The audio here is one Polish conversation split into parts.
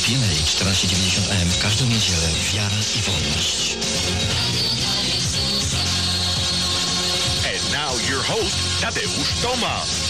PMA 1490 AM w każdą niedzielę. Wiara i wolność. And now your host, Tadeusz Tomasz.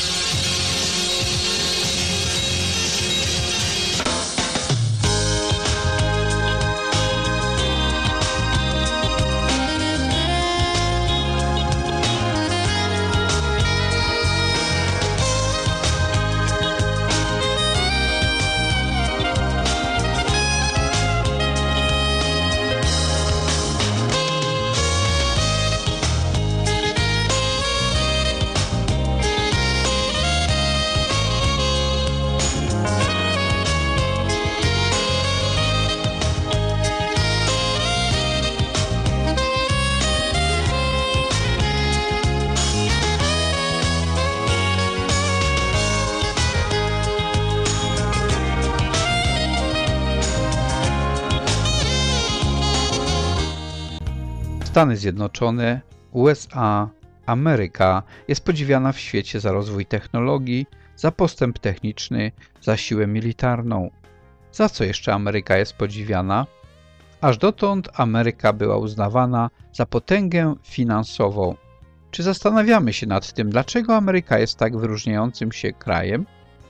Stany Zjednoczone, USA, Ameryka jest podziwiana w świecie za rozwój technologii, za postęp techniczny, za siłę militarną. Za co jeszcze Ameryka jest podziwiana? Aż dotąd Ameryka była uznawana za potęgę finansową. Czy zastanawiamy się nad tym, dlaczego Ameryka jest tak wyróżniającym się krajem?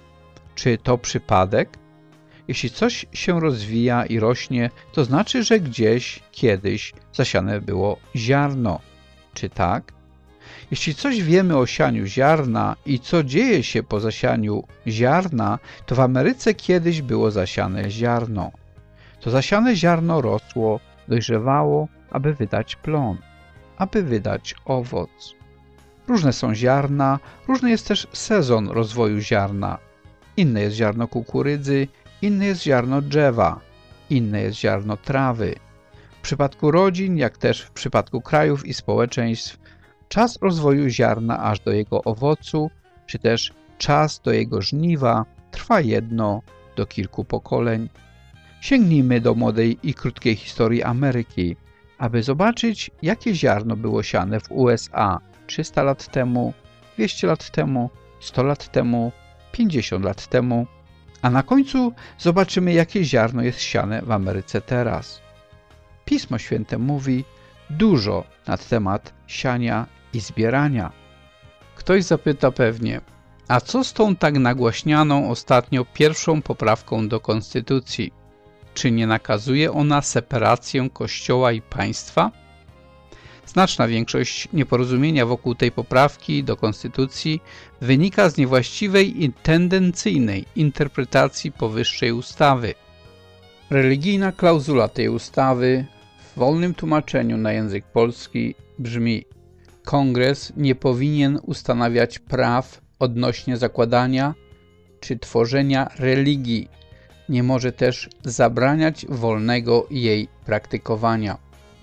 Czy to przypadek? Jeśli coś się rozwija i rośnie, to znaczy, że gdzieś, kiedyś zasiane było ziarno. Czy tak? Jeśli coś wiemy o sianiu ziarna i co dzieje się po zasianiu ziarna, to w Ameryce kiedyś było zasiane ziarno. To zasiane ziarno rosło, dojrzewało, aby wydać plon, aby wydać owoc. Różne są ziarna, różny jest też sezon rozwoju ziarna. Inne jest ziarno kukurydzy, inne jest ziarno drzewa, inne jest ziarno trawy. W przypadku rodzin, jak też w przypadku krajów i społeczeństw, czas rozwoju ziarna aż do jego owocu, czy też czas do jego żniwa trwa jedno do kilku pokoleń. Sięgnijmy do młodej i krótkiej historii Ameryki, aby zobaczyć, jakie ziarno było siane w USA 300 lat temu, 200 lat temu, 100 lat temu, 50 lat temu, a na końcu zobaczymy, jakie ziarno jest siane w Ameryce teraz. Pismo Święte mówi dużo na temat siania i zbierania. Ktoś zapyta pewnie, a co z tą tak nagłaśnianą ostatnio pierwszą poprawką do Konstytucji? Czy nie nakazuje ona separację Kościoła i państwa? Znaczna większość nieporozumienia wokół tej poprawki do Konstytucji wynika z niewłaściwej i tendencyjnej interpretacji powyższej ustawy. Religijna klauzula tej ustawy w wolnym tłumaczeniu na język polski brzmi: Kongres nie powinien ustanawiać praw odnośnie zakładania czy tworzenia religii. Nie może też zabraniać wolnego jej praktykowania.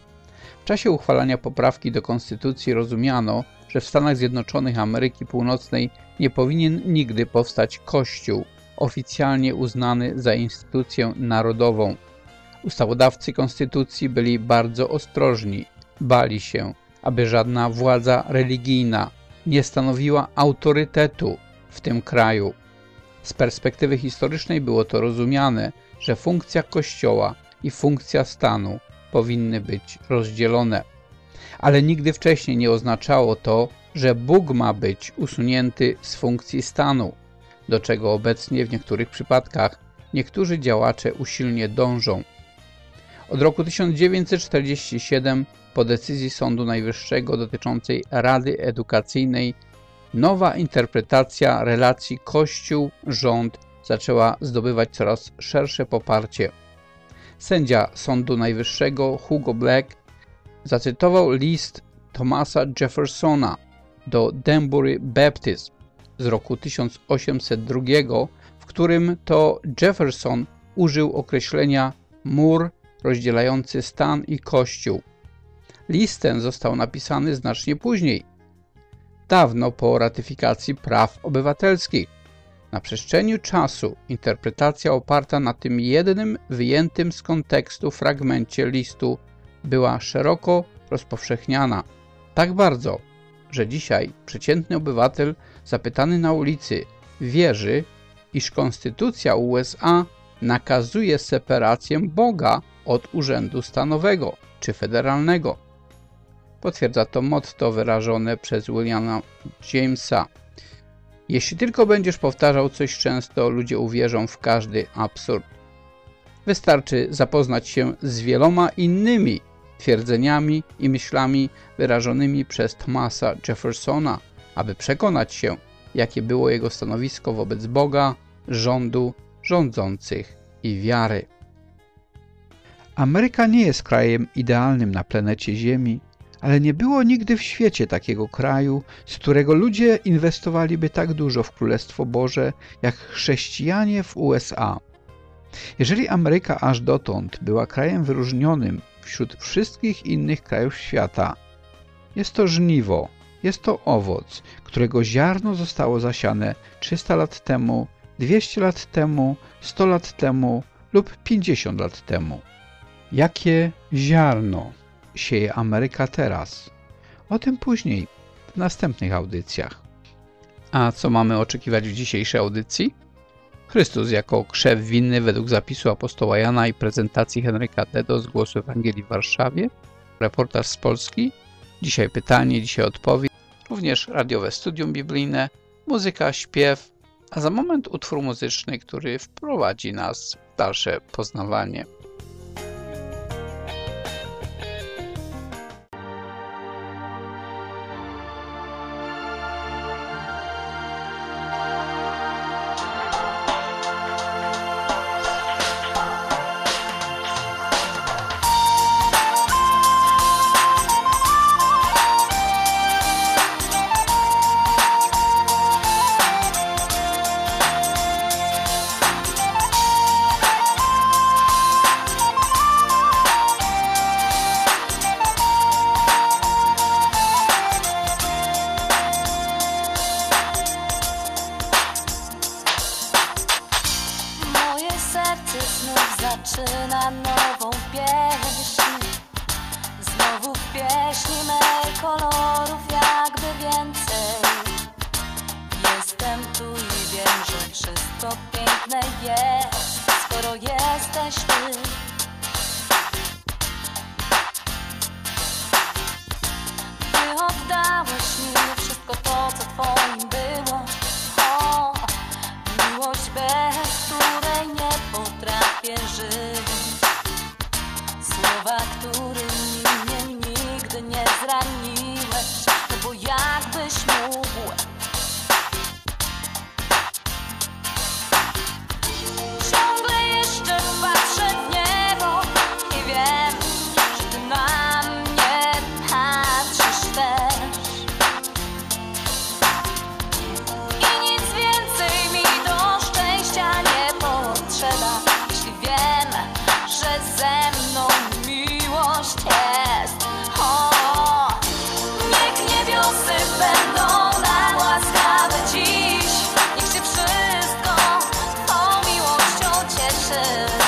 W czasie uchwalania poprawki do Konstytucji rozumiano, że w Stanach Zjednoczonych Ameryki Północnej nie powinien nigdy powstać Kościół, oficjalnie uznany za instytucję narodową. Ustawodawcy Konstytucji byli bardzo ostrożni, bali się, aby żadna władza religijna nie stanowiła autorytetu w tym kraju. Z perspektywy historycznej było to rozumiane, że funkcja Kościoła i funkcja stanu powinny być rozdzielone. Ale nigdy wcześniej nie oznaczało to, że Bóg ma być usunięty z funkcji stanu, do czego obecnie w niektórych przypadkach niektórzy działacze usilnie dążą. Od roku 1947 po decyzji Sądu Najwyższego dotyczącej Rady Edukacyjnej nowa interpretacja relacji Kościół-rząd zaczęła zdobywać coraz szersze poparcie. Sędzia Sądu Najwyższego Hugo Black zacytował list Thomasa Jeffersona do Danbury Baptist z roku 1802, w którym to Jefferson użył określenia mur rozdzielający stan i Kościół. List ten został napisany znacznie później, dawno po ratyfikacji praw obywatelskich. Na przestrzeni czasu interpretacja oparta na tym jednym wyjętym z kontekstu fragmencie listu była szeroko rozpowszechniana. Tak bardzo, że dzisiaj przeciętny obywatel zapytany na ulicy wierzy, iż Konstytucja USA nakazuje separację Boga od urzędu stanowego czy federalnego. Potwierdza to motto wyrażone przez Williama Jamesa. Jeśli tylko będziesz powtarzał coś często, ludzie uwierzą w każdy absurd. Wystarczy zapoznać się z wieloma innymi twierdzeniami i myślami wyrażonymi przez Thomasa Jeffersona, aby przekonać się, jakie było jego stanowisko wobec Boga, rządu, rządzących i wiary. Ameryka nie jest krajem idealnym na planecie Ziemi, ale nie było nigdy w świecie takiego kraju, z którego ludzie inwestowaliby tak dużo w Królestwo Boże, jak chrześcijanie w USA. Jeżeli Ameryka aż dotąd była krajem wyróżnionym wśród wszystkich innych krajów świata, jest to żniwo, jest to owoc, którego ziarno zostało zasiane 300 lat temu, 200 lat temu, 100 lat temu lub 50 lat temu. Jakie ziarno sieje Ameryka teraz? O tym później, w następnych audycjach. A co mamy oczekiwać w dzisiejszej audycji? Chrystus jako krzew winny według zapisu apostoła Jana i prezentacji Henryka Dedo z Głosu Ewangelii w Warszawie, reportaż z Polski, dzisiaj pytanie, dzisiaj odpowiedź, również radiowe studium biblijne, muzyka, śpiew, a za moment utwór muzyczny, który wprowadzi nas w dalsze poznawanie. Zaczyna nową pieśń. Znowu w pieśni mej kolorów jakby więcej. Jestem tu i wiem, że wszystko piękne jest, skoro jesteś ty. Ty oddałeś mi wszystko to, co twoim było. O, miłość, bez której nie potrafię żyć. Słowa, którymi mnie nigdy nie zraniłeś, no bo jakbyś mógł. Ciągle jeszcze patrzę w niebo i wiem, że ty na mnie patrzysz też. I nic więcej mi do szczęścia nie potrzeba, jeśli wiem, że ze mną miłość jest. O, niech niebiosy będą nam łaskawe dziś, niech się wszystko tą miłością cieszy.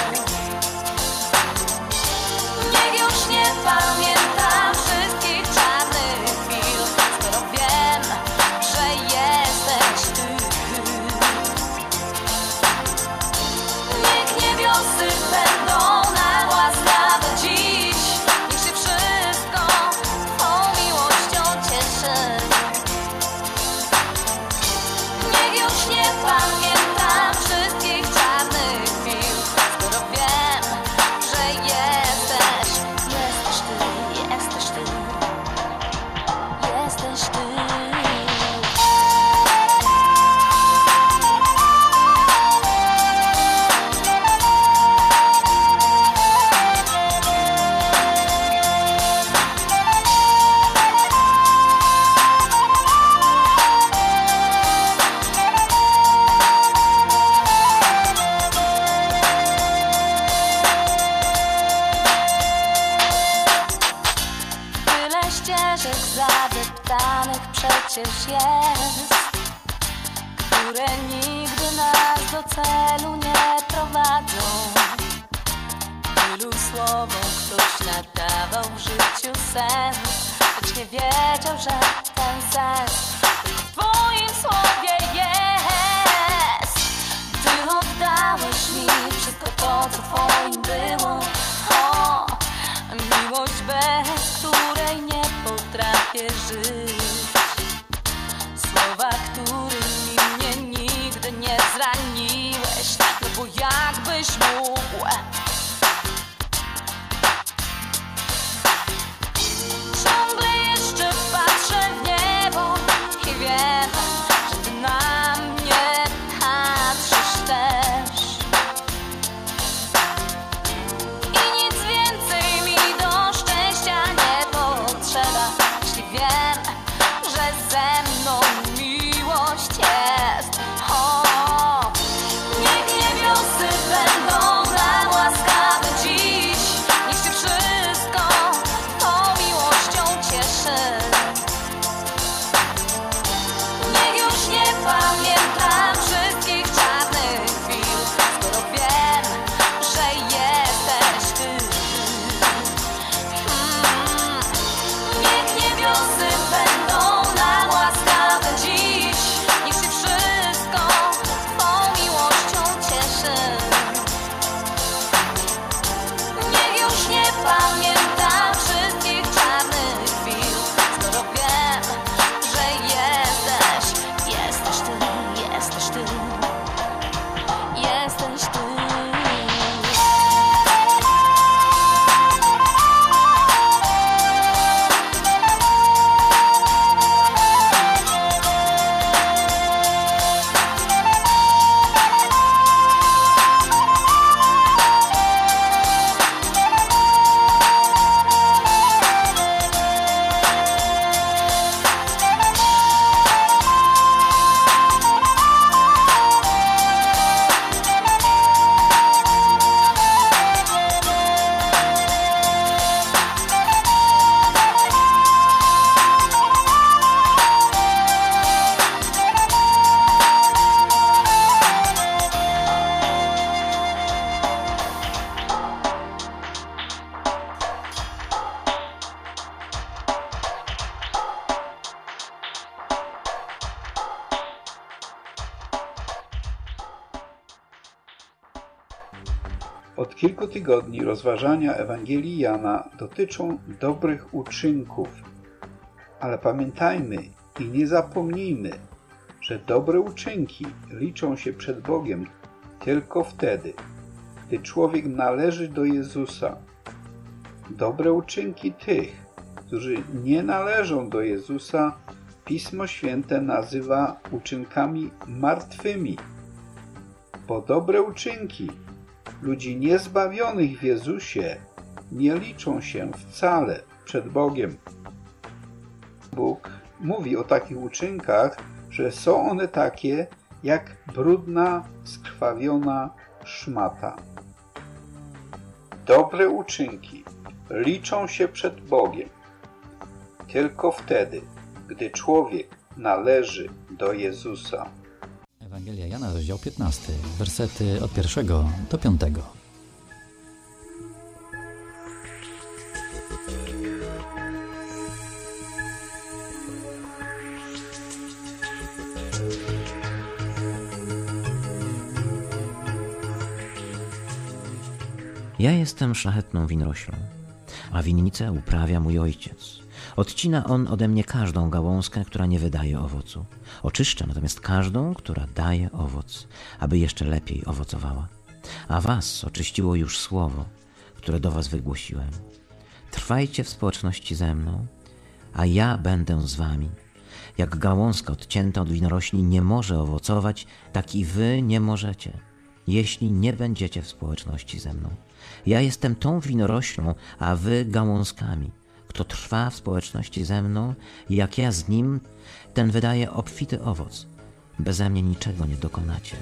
Niech już nie pamiętam wszystkich czarnych chwil, skoro wiem, że jesteś ty. Niech niebiosy będą nam łaskawe dziś, niech się wszystko tą miłością cieszy. Niech już nie pamiętam wszystkich czarnych chwil, skoro wiem, że jesteś ty, jesteś ty. Tyle ścieżek zadeptanych przecież jest, które nigdy nas do celu nie prowadzą. Tylu słowom ktoś nadawał w życiu sens, lecz nie wiedział, że ten sens w twoim słowie jest. Ty oddałeś mi wszystko to, co twoim było. O, miłość, bez której nie potrafię żyć. Słowa, którymi mnie nigdy nie zraniłeś, no bo jakbyś mógł. Ciągle jeszcze patrzę w niebo i wiem, że ty na mnie patrzysz też. I nic więcej mi do szczęścia nie potrzeba, jeśli wiem, że ze mną miłość jest. O, niech niebiosy będą nam łaskawe dziś. Niech się wszystko tą miłością cieszy. Niech już nie pamiętam wszystkich czarnych chwil, skoro wiem, że jesteś ty. Niech niebiosy będą nam łaskawe dziś. Niech się wszystko tą miłością cieszy. Niech już nie pamiętam wszystkich czarnych chwil, skoro wiem, że jesteś ty, jesteś ty. Od kilku tygodni rozważania Ewangelii Jana dotyczą dobrych uczynków. Ale pamiętajmy i nie zapomnijmy, że dobre uczynki liczą się przed Bogiem tylko wtedy, gdy człowiek należy do Jezusa. Dobre uczynki tych, którzy nie należą do Jezusa, Pismo Święte nazywa uczynkami martwymi. Bo dobre uczynki ludzi niezbawionych w Jezusie nie liczą się wcale przed Bogiem. Bóg mówi o takich uczynkach, że są one takie jak brudna, skrwawiona szmata. Dobre uczynki liczą się przed Bogiem tylko wtedy, gdy człowiek należy do Jezusa. Ewangelia Jana, rozdział 15, wersety od 1 do 5. Ja jestem szlachetną winoroślą, a winnicę uprawia mój ojciec. Odcina on ode mnie każdą gałązkę, która nie wydaje owocu. Oczyszcza natomiast każdą, która daje owoc, aby jeszcze lepiej owocowała. A was oczyściło już słowo, które do was wygłosiłem. Trwajcie w społeczności ze mną, a ja będę z wami. Jak gałązka odcięta od winorośli nie może owocować, tak i wy nie możecie, jeśli nie będziecie w społeczności ze mną. Ja jestem tą winoroślą, a wy gałązkami. Kto trwa w społeczności ze mną, jak ja z nim, ten wydaje obfity owoc. Beze mnie niczego nie dokonacie.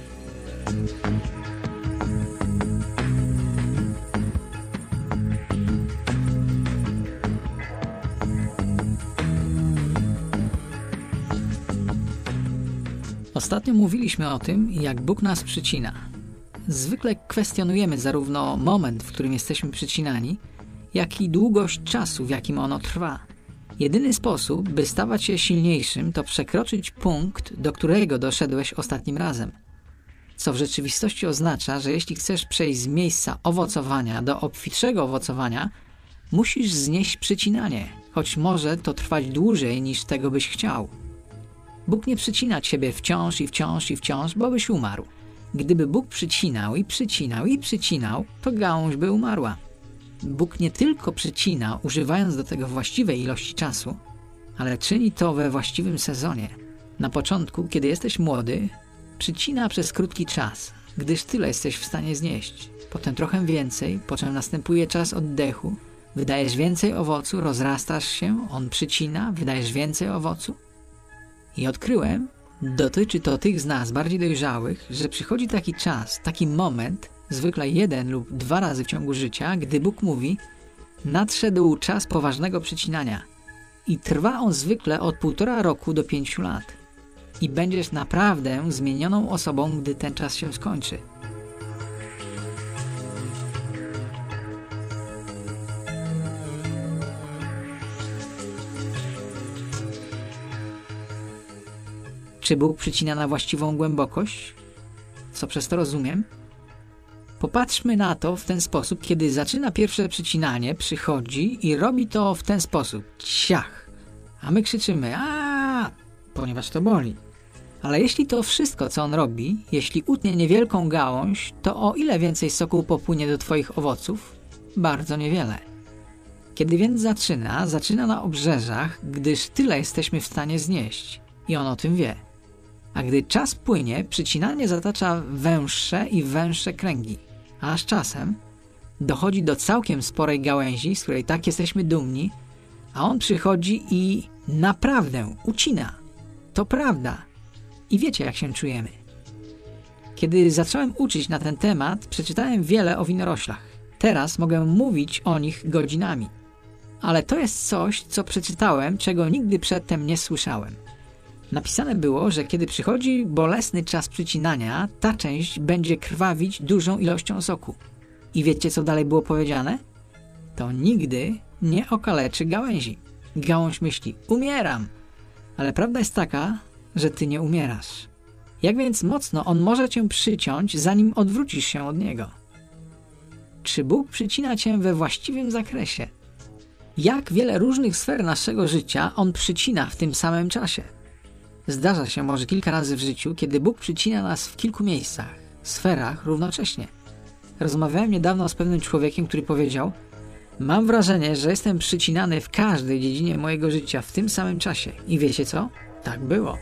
Ostatnio mówiliśmy o tym, jak Bóg nas przycina. Zwykle kwestionujemy zarówno moment, w którym jesteśmy przycinani, jak i długość czasu, w jakim ono trwa. Jedyny sposób, by stawać się silniejszym, to przekroczyć punkt, do którego doszedłeś ostatnim razem. co w rzeczywistości oznacza, że jeśli chcesz przejść z miejsca owocowania do obfitszego owocowania, musisz znieść przycinanie, choć może to trwać dłużej niż tego byś chciał. Bóg nie przycina ciebie wciąż i wciąż i wciąż, bo byś umarł. Gdyby Bóg przycinał i przycinał i przycinał, to gałąź by umarła. Bóg nie tylko przycina, używając do tego właściwej ilości czasu, ale czyni to we właściwym sezonie. Na początku, kiedy jesteś młody, przycina przez krótki czas, gdyż tyle jesteś w stanie znieść. Potem trochę więcej, po czym następuje czas oddechu, wydajesz więcej owocu, rozrastasz się, on przycina, wydajesz więcej owocu. I odkryłem, dotyczy to tych z nas bardziej dojrzałych, że przychodzi taki czas, taki moment, zwykle 1 lub 2 razy w ciągu życia, gdy Bóg mówi: nadszedł czas poważnego przycinania. I trwa on zwykle od 1,5 roku do 5 lat. I będziesz naprawdę zmienioną osobą, gdy ten czas się skończy. Czy Bóg przycina na właściwą głębokość? Co przez to rozumiem? Popatrzmy na to w ten sposób, kiedy zaczyna pierwsze przycinanie, przychodzi i robi to w ten sposób. Ciach! A my krzyczymy aaa, ponieważ to boli. Ale jeśli to wszystko, co on robi, jeśli utnie niewielką gałąź, to o ile więcej soku popłynie do twoich owoców? Bardzo niewiele. Kiedy więc zaczyna na obrzeżach, gdyż tyle jesteśmy w stanie znieść. I on o tym wie. A gdy czas płynie, przycinanie zatacza węższe i węższe kręgi. Aż czasem dochodzi do całkiem sporej gałęzi, z której tak jesteśmy dumni, a on przychodzi i naprawdę ucina. To prawda. I wiecie, jak się czujemy. Kiedy zacząłem uczyć na ten temat, przeczytałem wiele o winoroślach. Teraz mogę mówić o nich godzinami. Ale to jest coś, co przeczytałem, czego nigdy przedtem nie słyszałem. Napisane było, że kiedy przychodzi bolesny czas przycinania, ta część będzie krwawić dużą ilością soku. I wiecie, co dalej było powiedziane? To nigdy nie okaleczy gałęzi. Gałąź myśli: umieram. Ale prawda jest taka, że ty nie umierasz. Jak więc mocno on może cię przyciąć, zanim odwrócisz się od niego? Czy Bóg przycina cię we właściwym zakresie? Jak wiele różnych sfer naszego życia on przycina w tym samym czasie? Zdarza się może kilka razy w życiu, kiedy Bóg przycina nas w kilku miejscach, sferach równocześnie. Rozmawiałem niedawno z pewnym człowiekiem, który powiedział: mam wrażenie, że jestem przycinany w każdej dziedzinie mojego życia w tym samym czasie. I wiecie co? Tak było.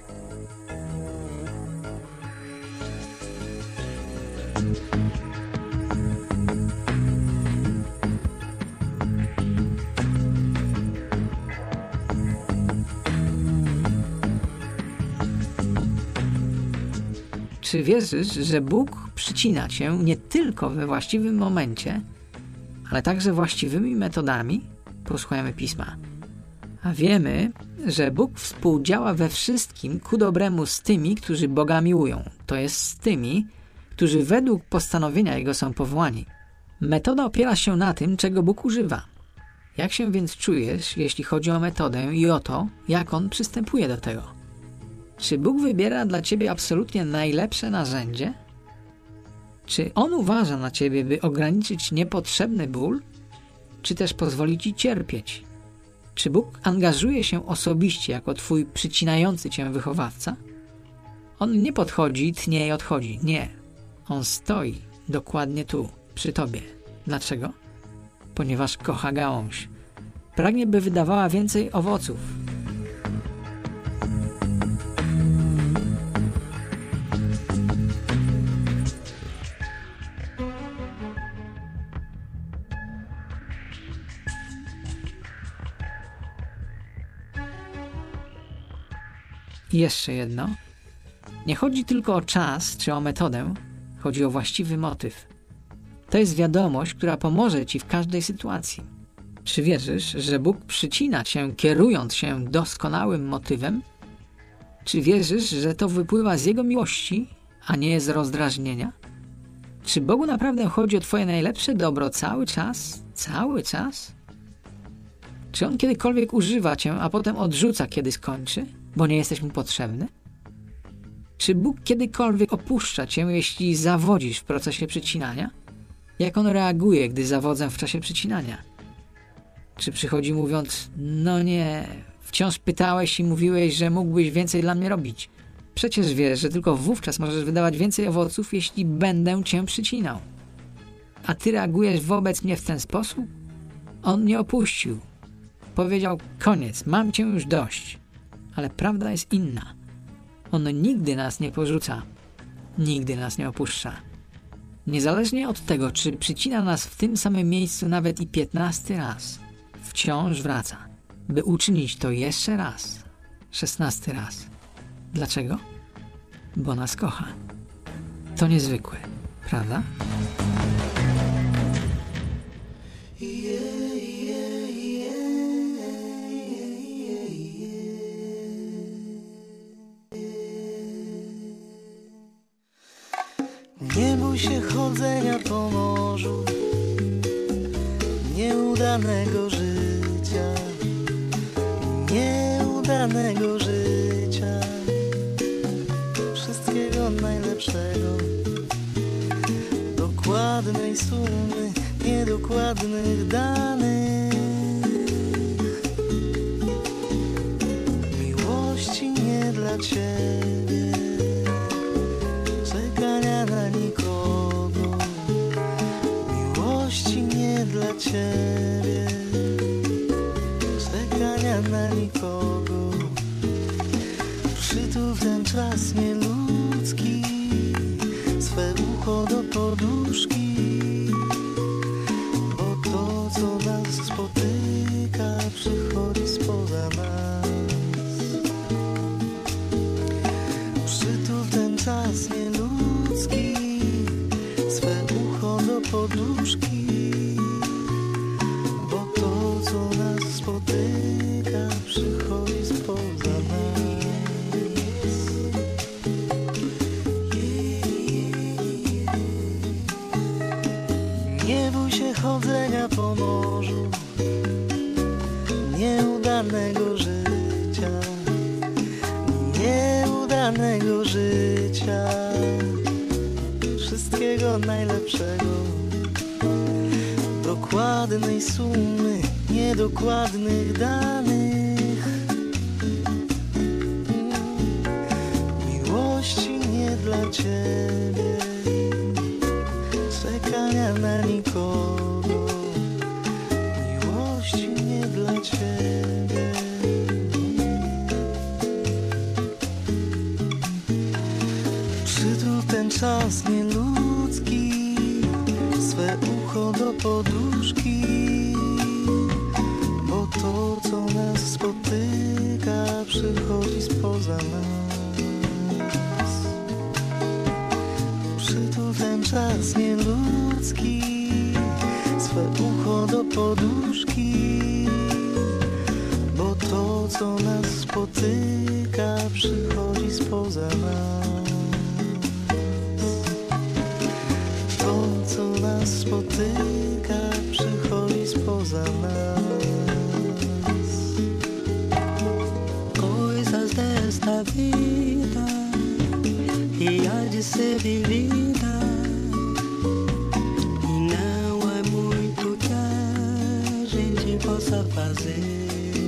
Czy wierzysz, że Bóg przycina cię nie tylko we właściwym momencie, ale także właściwymi metodami? Posłuchajmy Pisma. A wiemy, że Bóg współdziała we wszystkim ku dobremu z tymi, którzy Boga miłują, to jest z tymi, którzy według postanowienia Jego są powołani. Metoda opiera się na tym, czego Bóg używa. Jak się więc czujesz, jeśli chodzi o metodę i o to, jak On przystępuje do tego? Czy Bóg wybiera dla ciebie absolutnie najlepsze narzędzie? Czy On uważa na ciebie, by ograniczyć niepotrzebny ból? Czy też pozwoli ci cierpieć? Czy Bóg angażuje się osobiście jako twój przycinający cię wychowawca? On nie podchodzi, tnie i odchodzi. Nie. On stoi dokładnie tu, przy tobie. Dlaczego? Ponieważ kocha gałąź. Pragnie, by wydawała więcej owoców. I jeszcze jedno. Nie chodzi tylko o czas czy o metodę, chodzi o właściwy motyw. To jest wiadomość, która pomoże ci w każdej sytuacji. Czy wierzysz, że Bóg przycina cię, kierując się doskonałym motywem? Czy wierzysz, że to wypływa z Jego miłości, a nie z rozdrażnienia? Czy Bogu naprawdę chodzi o twoje najlepsze dobro cały czas? Cały czas? Czy On kiedykolwiek używa cię, a potem odrzuca, kiedy skończy, bo nie jesteś Mu potrzebny? Czy Bóg kiedykolwiek opuszcza cię, jeśli zawodzisz w procesie przecinania? Jak on reaguje, gdy zawodzę w czasie przecinania? Czy przychodzi mówiąc, no nie, wciąż pytałeś i mówiłeś, że mógłbyś więcej dla mnie robić? Przecież wiesz, że tylko wówczas możesz wydawać więcej owoców, jeśli będę cię przycinał. A ty reagujesz wobec mnie w ten sposób? On mnie opuścił. Powiedział, koniec, mam cię już dość. Ale prawda jest inna. On nigdy nas nie porzuca. Nigdy nas nie opuszcza. Niezależnie od tego, czy przycina nas w tym samym miejscu nawet i 15 raz, wciąż wraca, by uczynić to jeszcze raz, 16 raz. Dlaczego? Bo nas kocha. To niezwykłe, prawda? Nie bój się chodzenia po morzu, nieudanego życia, nieudanego życia, wszystkiego najlepszego, dokładnej sumy, niedokładnych danych, miłości nie dla ciebie, czekania na nikogo, miłości nie dla ciebie, czekania na nikogo. Przytul ten czas nieludzki, swe ucho do poduszki, bo to, co nas spotyka, przychodzi spoza nas. Przytul ten czas nieludzki, swe ucho do poduszki, bo to, co nas spotyka, przychodzi spoza nas. Nie bój się chodzenia po morzu, nieudanego życia, nieudanego życia, wszystkiego najlepszego, dokładnej sumy, niedokładnych danych, miłości nie dla ciebie, czekania na nikogo, miłości nie dla ciebie. Przytul ten czas nieludzki, swe ucho do poduszki, bo to, co nas spotyka, przychodzi spoza nas. Przytul ten czas nieludzki, swe ucho do poduszki, bo to, co nas spotyka, przychodzi spoza nas. To, co nas spotyka, przychodzi spoza nas. Coisas desta vida e há de ser vivida, e não há muito que a gente possa fazer.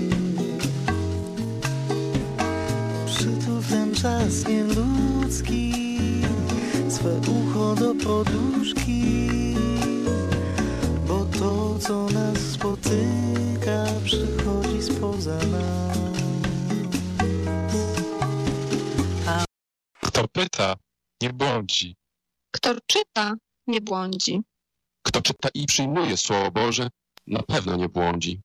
Przytul ten czas nieludzki, swe ucho do poduszki, bo to, co nas spotyka, przychodzi spoza nas. Kto pyta, nie błądzi. Kto czyta, nie błądzi. Kto czyta i przyjmuje Słowo Boże, na pewno nie błądzi.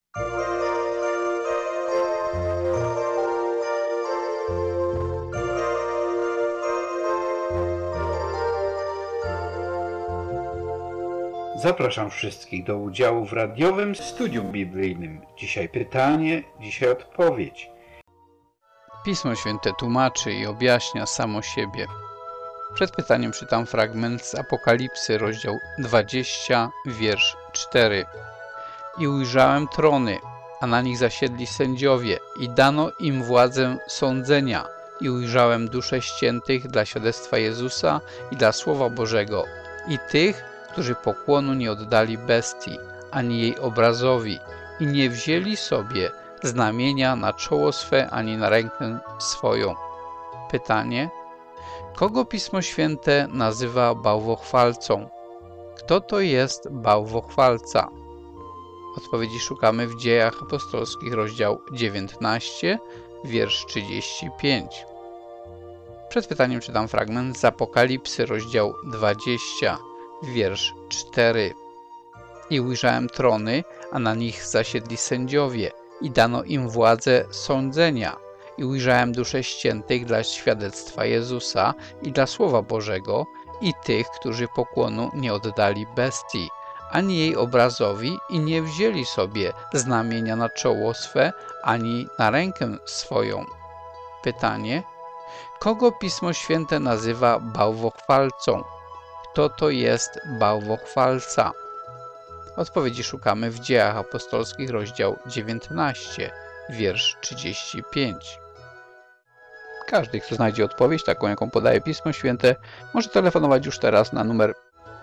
Zapraszam wszystkich do udziału w radiowym studium biblijnym. Dzisiaj pytanie, dzisiaj odpowiedź. Pismo Święte tłumaczy i objaśnia samo siebie. Przed pytaniem czytam fragment z Apokalipsy, rozdział 20, wiersz 4. I ujrzałem trony, a na nich zasiedli sędziowie i dano im władzę sądzenia I ujrzałem dusze ściętych dla świadectwa Jezusa i dla Słowa Bożego i tych, którzy pokłonu nie oddali bestii, ani jej obrazowi i nie wzięli sobie znamienia na czoło swe, ani na rękę swoją. Pytanie: kogo Pismo Święte nazywa bałwochwalcą? Kto to jest bałwochwalca? Odpowiedzi szukamy w Dziejach Apostolskich, rozdział 19, wiersz 35. Przed pytaniem czytam fragment z Apokalipsy, rozdział 20, wiersz 4. I ujrzałem trony, a na nich zasiedli sędziowie i dano im władzę sądzenia. I ujrzałem dusze ściętych dla świadectwa Jezusa i dla Słowa Bożego i tych, którzy pokłonu nie oddali bestii, ani jej obrazowi i nie wzięli sobie znamienia na czoło swe, ani na rękę swoją. Pytanie: kogo Pismo Święte nazywa bałwochwalcą? Kto to jest bałwochwalca? Odpowiedzi szukamy w Dziejach Apostolskich, rozdział 19, wiersz 35. Każdy, kto znajdzie odpowiedź, taką jaką podaje Pismo Święte, może telefonować już teraz na numer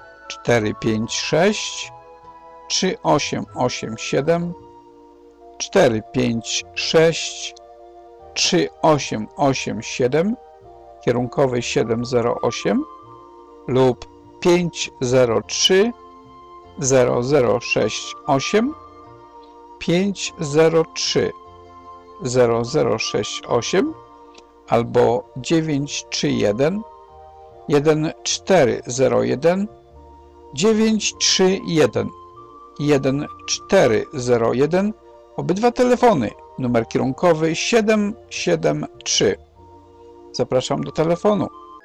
456 3887 456 3887 kierunkowy 708 lub 503 0068 503 0068 albo 931 1401 931 1401. Obydwa telefony, numer kierunkowy 773. Zapraszam do telefonu.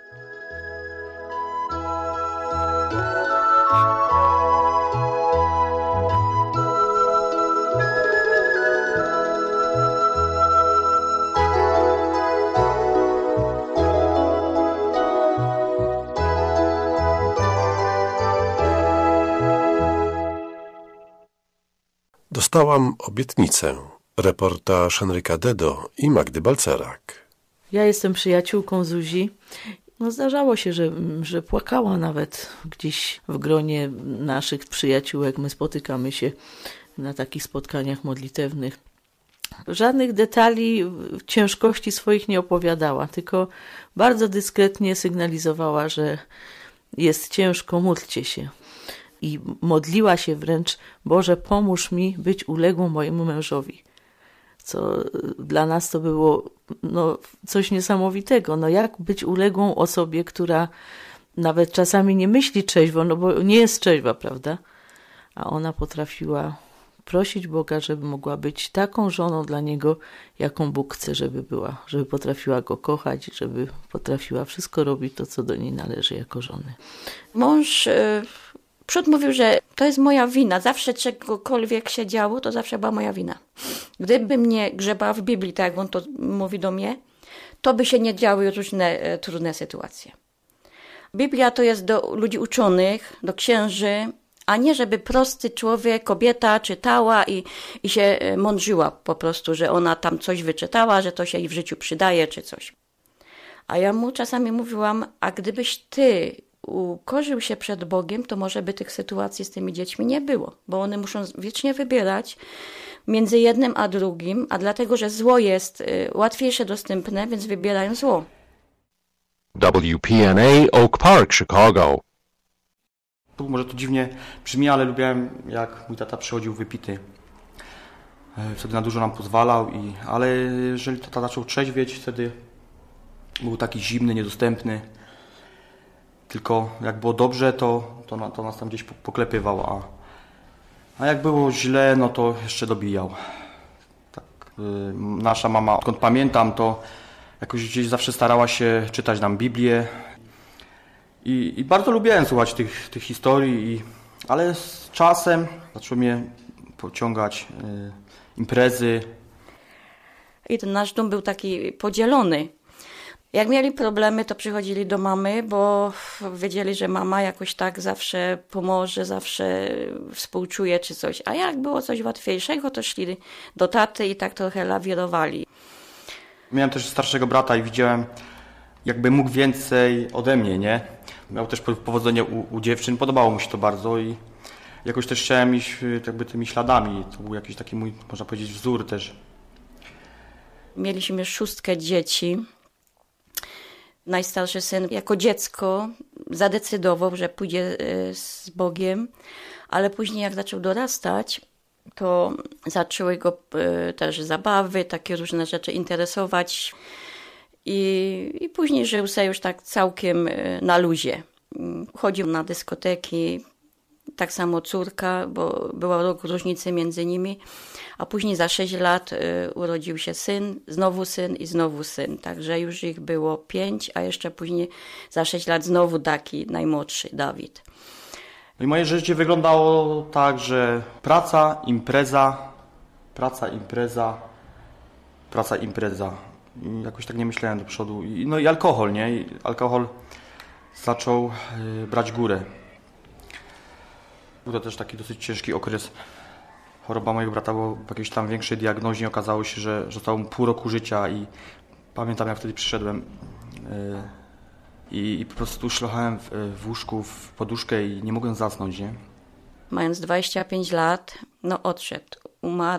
Dostałam obietnicę. Reportaż Henryka Dedo i Magdy Balcerak. Ja jestem przyjaciółką Zuzi. No zdarzało się, że płakała nawet gdzieś w gronie naszych przyjaciółek. My spotykamy się na takich spotkaniach modlitewnych. Żadnych detali ciężkości swoich nie opowiadała, tylko bardzo dyskretnie sygnalizowała, że jest ciężko, módlcie się. I modliła się wręcz: Boże, pomóż mi być uległą mojemu mężowi. Co dla nas to było coś niesamowitego. Jak być uległą osobie, która nawet czasami nie myśli trzeźwo, bo nie jest trzeźwa, prawda? A ona potrafiła prosić Boga, żeby mogła być taką żoną dla Niego, jaką Bóg chce, żeby była. Żeby potrafiła Go kochać, żeby potrafiła wszystko robić to, co do niej należy jako żony. Mąż przód mówił, że to jest moja wina. Zawsze czegokolwiek się działo, to zawsze była moja wina. Gdybym nie grzebała w Biblii, tak jak on to mówi do mnie, to by się nie działy różne trudne sytuacje. Biblia to jest do ludzi uczonych, do księży, a nie żeby prosty człowiek, kobieta czytała i się mądrzyła po prostu, że ona tam coś wyczytała, że to się jej w życiu przydaje czy coś. A ja mu czasami mówiłam: a gdybyś ty ukorzył się przed Bogiem, to może by tych sytuacji z tymi dziećmi nie było, bo one muszą wiecznie wybierać między jednym a drugim, a dlatego, że zło jest łatwiejsze dostępne, więc wybierają zło. WPNA Oak Park, Chicago. Może to dziwnie brzmi, ale lubiłem, jak mój tata przychodził wypity. Wtedy na dużo nam pozwalał, ale jeżeli tata zaczął trzeźwieć, wtedy był taki zimny, niedostępny. Tylko jak było dobrze, to nas tam gdzieś poklepywał, a jak było źle, no to jeszcze dobijał. Tak, nasza mama, odkąd pamiętam, to jakoś gdzieś zawsze starała się czytać nam Biblię i bardzo lubiłem słuchać tych historii, ale z czasem zaczęło mnie pociągać imprezy. I ten nasz dom był taki podzielony. Jak mieli problemy, to przychodzili do mamy, bo wiedzieli, że mama jakoś tak zawsze pomoże, zawsze współczuje czy coś. A jak było coś łatwiejszego, to szli do taty i tak trochę lawirowali. Miałem też starszego brata i widziałem, jakby mógł więcej ode mnie, nie? Miał też powodzenie u dziewczyn, podobało mu się to bardzo i jakoś też chciałem iść jakby tymi śladami. To był jakiś taki mój, można powiedzieć, wzór też. Mieliśmy 6 dzieci. Najstarszy syn jako dziecko zadecydował, że pójdzie z Bogiem, ale później jak zaczął dorastać, to zaczęły go też zabawy, takie różne rzeczy interesować i później żył sobie już tak całkiem na luzie. Chodził na dyskoteki, tak samo córka, bo była rok różnicy między nimi, a później za 6 lat urodził się syn i znowu syn. Także już ich było 5, a jeszcze później za 6 lat znowu taki najmłodszy, Dawid. No i moje życie wyglądało tak, że praca, impreza. I jakoś tak nie myślałem do przodu. No i alkohol, nie? I alkohol zaczął brać górę. Był to też taki dosyć ciężki okres. Choroba mojego brata była w jakiejś tam większej diagnozie. Okazało się, że zostało mu pół roku życia i pamiętam, jak wtedy przyszedłem i po prostu szlochałem w łóżku, w poduszkę i nie mogłem zasnąć, nie? Mając 25 lat, no odszedł, umarł.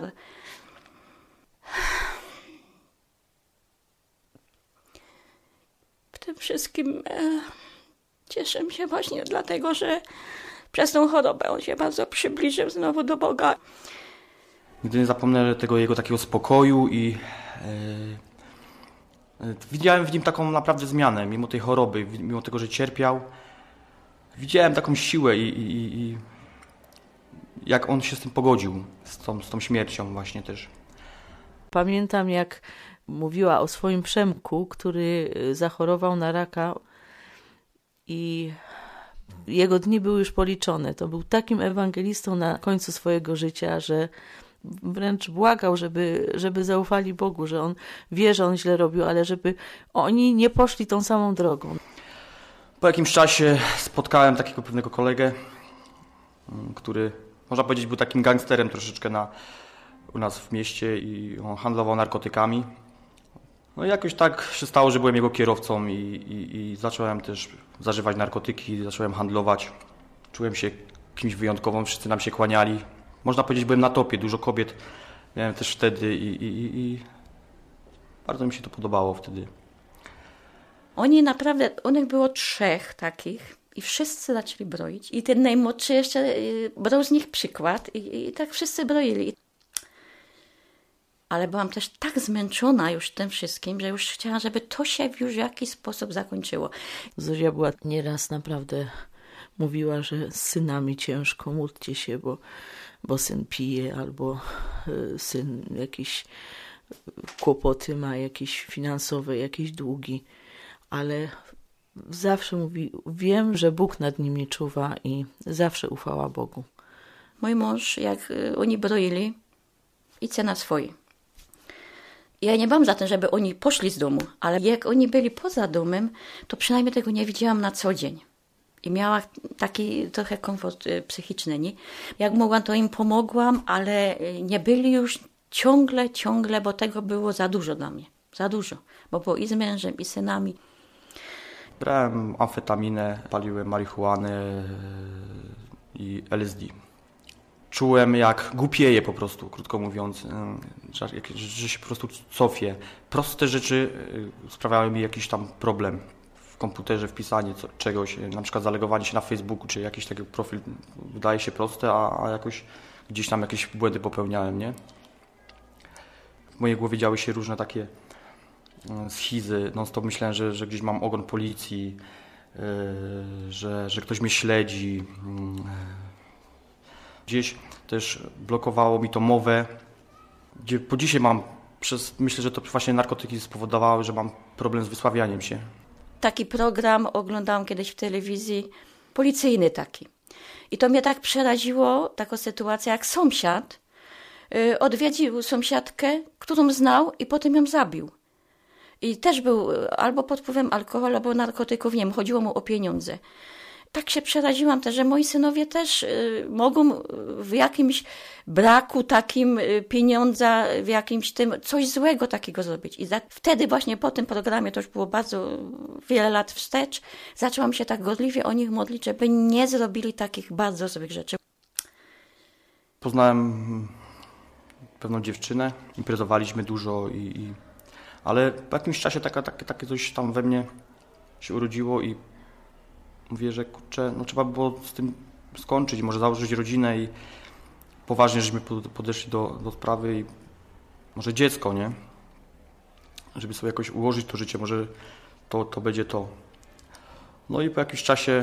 W tym wszystkim cieszę się właśnie dlatego, że przez tą chorobę on się bardzo przybliżył znowu do Boga. Nigdy nie zapomnę tego jego takiego spokoju i widziałem w nim taką naprawdę zmianę, mimo tej choroby, mimo tego, że cierpiał. Widziałem taką siłę i jak on się z tym pogodził, z tą śmiercią właśnie też. Pamiętam, jak mówiła o swoim Przemku, który zachorował na raka i jego dni były już policzone. To był takim ewangelistą na końcu swojego życia, że wręcz błagał, żeby zaufali Bogu, że on wie, że on źle robił, ale żeby oni nie poszli tą samą drogą. Po jakimś czasie spotkałem takiego pewnego kolegę, który, można powiedzieć, był takim gangsterem troszeczkę u nas w mieście i on handlował narkotykami. No i jakoś tak się stało, że byłem jego kierowcą i zacząłem też zażywać narkotyki, zacząłem handlować. Czułem się kimś wyjątkowym, wszyscy nam się kłaniali. Można powiedzieć, byłem na topie, dużo kobiet miałem też wtedy i bardzo mi się to podobało wtedy. Oni naprawdę, onych było 3 takich i wszyscy zaczęli broić. I ten najmłodszy jeszcze brał z nich przykład i tak wszyscy broili. Ale byłam też tak zmęczona już tym wszystkim, że już chciałam, żeby to się już w jakiś sposób zakończyło. Zuzia była nieraz naprawdę, mówiła, że z synami ciężko, módlcie się, bo syn pije albo syn jakieś kłopoty ma, jakieś finansowe, jakieś długi. Ale zawsze mówi, wiem, że Bóg nad nimi czuwa i zawsze ufała Bogu. Mój mąż, jak oni broili, idźcie na swoje. Ja nie byłam za tym, żeby oni poszli z domu, ale jak oni byli poza domem, to przynajmniej tego nie widziałam na co dzień. I miała taki trochę komfort psychiczny. Nie? Jak mogłam, to im pomogłam, ale nie byli już ciągle, bo tego było za dużo dla mnie. Za dużo, bo było i z mężem, i synami. Brałem amfetaminę, paliłem marihuanę i LSD. Czułem, jak głupieję po prostu, krótko mówiąc, że się po prostu cofię. Proste rzeczy sprawiały mi jakiś tam problem. W komputerze wpisanie czegoś, na przykład zalogowanie się na Facebooku, czy jakiś taki profil wydaje się proste, a jakoś gdzieś tam jakieś błędy popełniałem, nie? W mojej głowie działy się różne takie schizy. Non-stop myślałem, że gdzieś mam ogon policji, że ktoś mnie śledzi. Gdzieś też blokowało mi to mowę, gdzie po dzisiaj myślę, że to właśnie narkotyki spowodowały, że mam problem z wysławianiem się. Taki program oglądałam kiedyś w telewizji, policyjny taki. I to mnie tak przeraziło, taka sytuacja, jak sąsiad odwiedził sąsiadkę, którą znał i potem ją zabił. I też był albo pod wpływem alkoholu, albo narkotyków, nie wiem, chodziło mu o pieniądze. Tak się przeraziłam też, że moi synowie też mogą w jakimś braku takim pieniądza, w jakimś tym coś złego takiego zrobić. I wtedy właśnie po tym programie, to już było bardzo wiele lat wstecz, zaczęłam się tak gorliwie o nich modlić, żeby nie zrobili takich bardzo złych rzeczy. Poznałem pewną dziewczynę, imprezowaliśmy dużo, ale po jakimś czasie takie coś tam we mnie się urodziło i mówię, że kurczę, no trzeba było z tym skończyć, może założyć rodzinę i poważnie żeśmy podeszli do sprawy i może dziecko, nie? Żeby sobie jakoś ułożyć to życie, może to będzie to. No i po jakimś czasie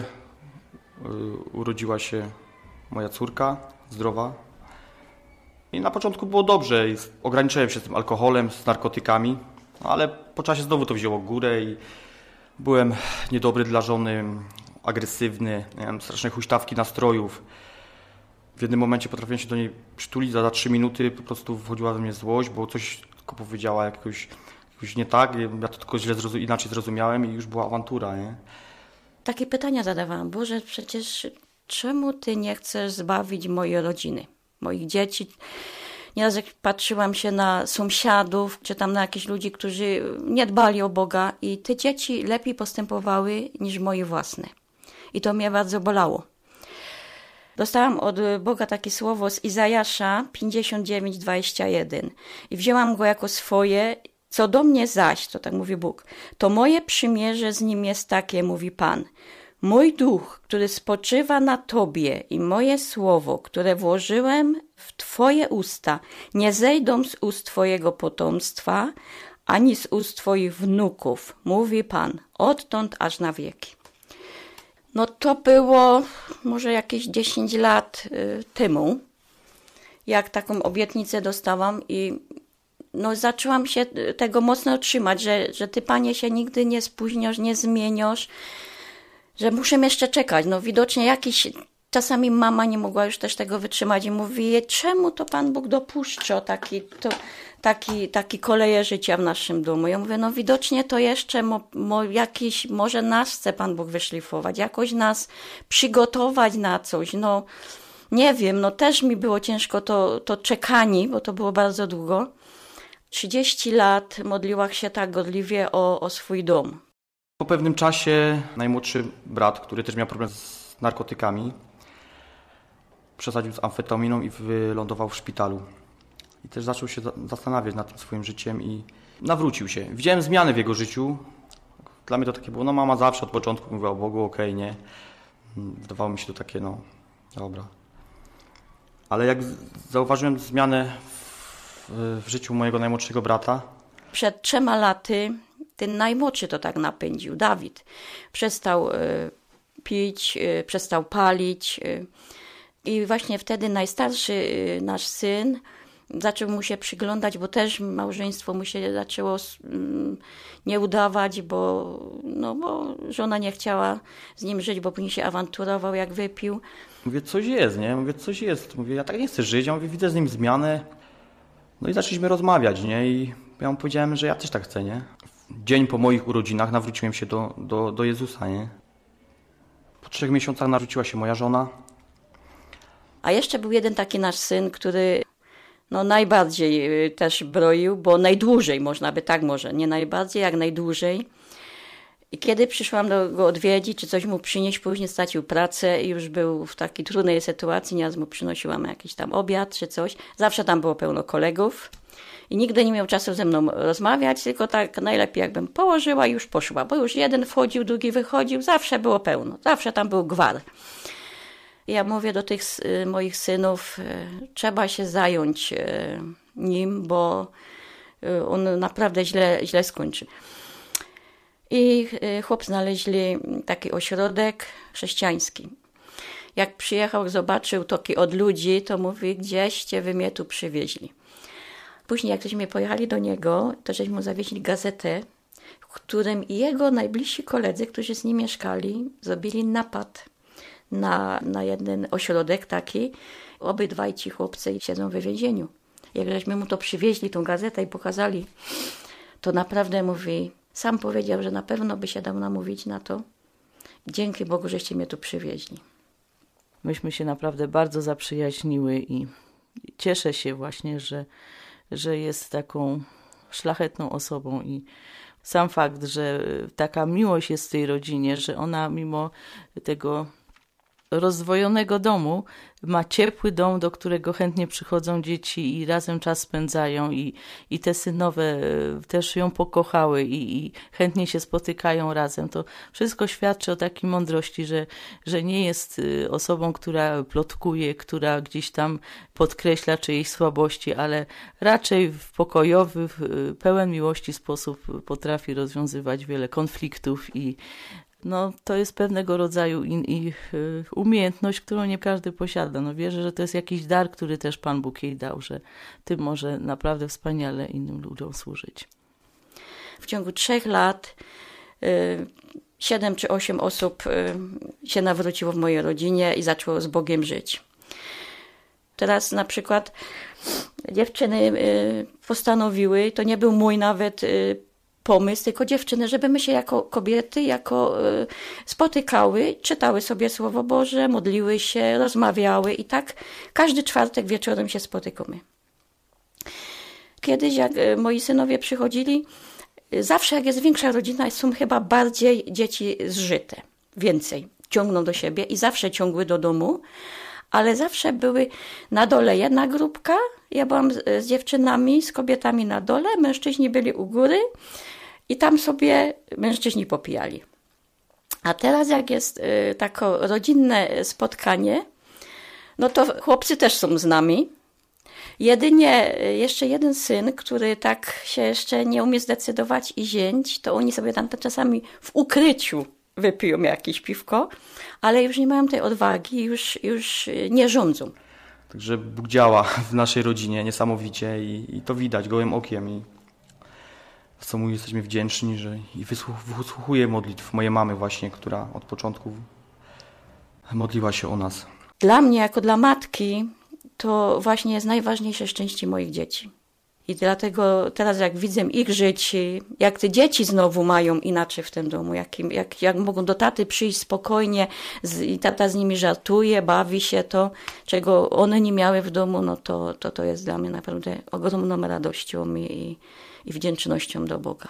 urodziła się moja córka, zdrowa. I na początku było dobrze i ograniczyłem się z tym alkoholem, z narkotykami, ale po czasie znowu to wzięło górę i byłem niedobry dla żony, agresywny, miałem straszne huśtawki nastrojów. W jednym momencie potrafiłem się do niej przytulić, za 3 minuty po prostu wchodziła we mnie złość, bo coś tylko powiedziała jakoś nie tak, ja to tylko inaczej zrozumiałem i już była awantura, nie? Takie pytania zadawałam. Boże, przecież czemu Ty nie chcesz zbawić mojej rodziny, moich dzieci? Nieraz jak patrzyłam się na sąsiadów, czy tam na jakichś ludzi, którzy nie dbali o Boga i te dzieci lepiej postępowały niż moje własne. I to mnie bardzo bolało. Dostałam od Boga takie słowo z Izajasza 59:21 i wzięłam go jako swoje. Co do mnie zaś, to tak mówi Bóg, to moje przymierze z nim jest takie, mówi Pan. Mój duch, który spoczywa na Tobie i moje słowo, które włożyłem w Twoje usta, nie zejdą z ust Twojego potomstwa, ani z ust Twoich wnuków, mówi Pan, odtąd aż na wieki. No to było może jakieś 10 lat temu, jak taką obietnicę dostałam i no zaczęłam się tego mocno trzymać, że Ty, Panie, się nigdy nie spóźniasz, nie zmieniasz, że muszę jeszcze czekać. No widocznie czasami mama nie mogła już też tego wytrzymać i mówi, czemu to Pan Bóg dopuszcza taki koleje życia w naszym domu? Ja mówię, no widocznie to jeszcze może nas chce Pan Bóg wyszlifować, jakoś nas przygotować na coś, no nie wiem, no też mi było ciężko to czekanie, bo to było bardzo długo. 30 lat modliłam się tak gorliwie o swój dom. Po pewnym czasie najmłodszy brat, który też miał problem z narkotykami, przesadził z amfetaminą i wylądował w szpitalu. I też zaczął się zastanawiać nad tym swoim życiem i nawrócił się. Widziałem zmiany w jego życiu. Dla mnie to takie było, no mama zawsze od początku mówiła o Bogu, okej, nie. Wydawało mi się to takie, no dobra. Ale jak zauważyłem zmianę w życiu mojego najmłodszego brata. Przed 3 laty ten najmłodszy to tak napędził, Dawid. Przestał pić, przestał palić i właśnie wtedy najstarszy nasz syn zaczął mu się przyglądać, bo też małżeństwo mu się zaczęło nie udawać, bo żona nie chciała z nim żyć, bo później się awanturował, jak wypił. Mówię, coś jest, nie? Mówię, coś jest. Mówię, ja tak nie chcę żyć. Ja mówię, widzę z nim zmianę. No i zaczęliśmy rozmawiać, nie? I ja mu powiedziałem, że ja też tak chcę, nie? Dzień po moich urodzinach nawróciłem się do Jezusa, nie? Po 3 miesiącach nawróciła się moja żona. A jeszcze był jeden taki nasz syn, który najbardziej też broił, bo najdłużej, można by tak może, nie najbardziej, jak najdłużej. I kiedy przyszłam go odwiedzić, czy coś mu przynieść, później stracił pracę i już był w takiej trudnej sytuacji, nieraz mu przynosiłam jakiś tam obiad czy coś. Zawsze tam było pełno kolegów i nigdy nie miał czasu ze mną rozmawiać, tylko tak najlepiej jakbym położyła i już poszła, bo już jeden wchodził, drugi wychodził, zawsze było pełno, zawsze tam był gwar. I ja mówię do tych moich synów, trzeba się zająć nim, bo on naprawdę źle skończy. I chłop znaleźli taki ośrodek chrześcijański. Jak przyjechał, zobaczył taki od ludzi, to mówi, gdzieście wy mnie tu przywieźli. Później jak żeśmy pojechali do niego, to żeśmy mu zawieźli gazetę, w którym jego najbliżsi koledzy, którzy z nim mieszkali, zrobili napad na jeden ośrodek taki. Obydwaj ci chłopcy siedzą w więzieniu. Jak żeśmy mu to przywieźli, tą gazetę i pokazali, to naprawdę mówi, sam powiedział, że na pewno by się dał namówić na to dzięki Bogu, żeście mnie tu przywieźli. Myśmy się naprawdę bardzo zaprzyjaźniły i cieszę się właśnie, że jest taką szlachetną osobą i sam fakt, że taka miłość jest w tej rodzinie, że ona mimo tego rozdwojonego domu ma ciepły dom, do którego chętnie przychodzą dzieci i razem czas spędzają i te synowe też ją pokochały i chętnie się spotykają razem. To wszystko świadczy o takiej mądrości, że nie jest osobą, która plotkuje, która gdzieś tam podkreśla czyjeś słabości, ale raczej w pokojowy, pełen miłości sposób potrafi rozwiązywać wiele konfliktów i to jest pewnego rodzaju umiejętność, którą nie każdy posiada. Wierzę, że to jest jakiś dar, który też Pan Bóg jej dał, że tym może naprawdę wspaniale innym ludziom służyć. W ciągu 3 lat 7 czy 8 osób się nawróciło w mojej rodzinie i zaczęło z Bogiem żyć. Teraz na przykład dziewczyny postanowiły, to nie był mój nawet pomysł, tylko dziewczyny, żeby my się jako kobiety, spotykały, czytały sobie Słowo Boże, modliły się, rozmawiały i tak każdy czwartek wieczorem się spotykamy. Kiedyś jak moi synowie przychodzili, zawsze jak jest większa rodzina, są chyba bardziej dzieci zżyte, więcej, ciągną do siebie i zawsze ciągły do domu, ale zawsze były na dole jedna grupka, ja byłam z dziewczynami, z kobietami na dole, mężczyźni byli u góry i tam sobie mężczyźni popijali. A teraz jak jest takie rodzinne spotkanie, to chłopcy też są z nami. Jedynie jeszcze jeden syn, który tak się jeszcze nie umie zdecydować i zięć, to oni sobie tam czasami w ukryciu wypiją jakieś piwko, ale już nie mają tej odwagi, już nie rządzą. Także Bóg działa w naszej rodzinie niesamowicie i to widać gołym okiem. I za co mu jesteśmy wdzięczni, że wysłuchuje modlitw mojej mamy właśnie, która od początku modliła się o nas. Dla mnie, jako dla matki, to właśnie jest najważniejsze szczęście moich dzieci. I dlatego teraz jak widzę ich życie, jak te dzieci znowu mają inaczej w tym domu, jak mogą do taty przyjść spokojnie i tata z nimi żartuje, bawi się to, czego one nie miały w domu, to jest dla mnie naprawdę ogromną radością i wdzięcznością do Boga.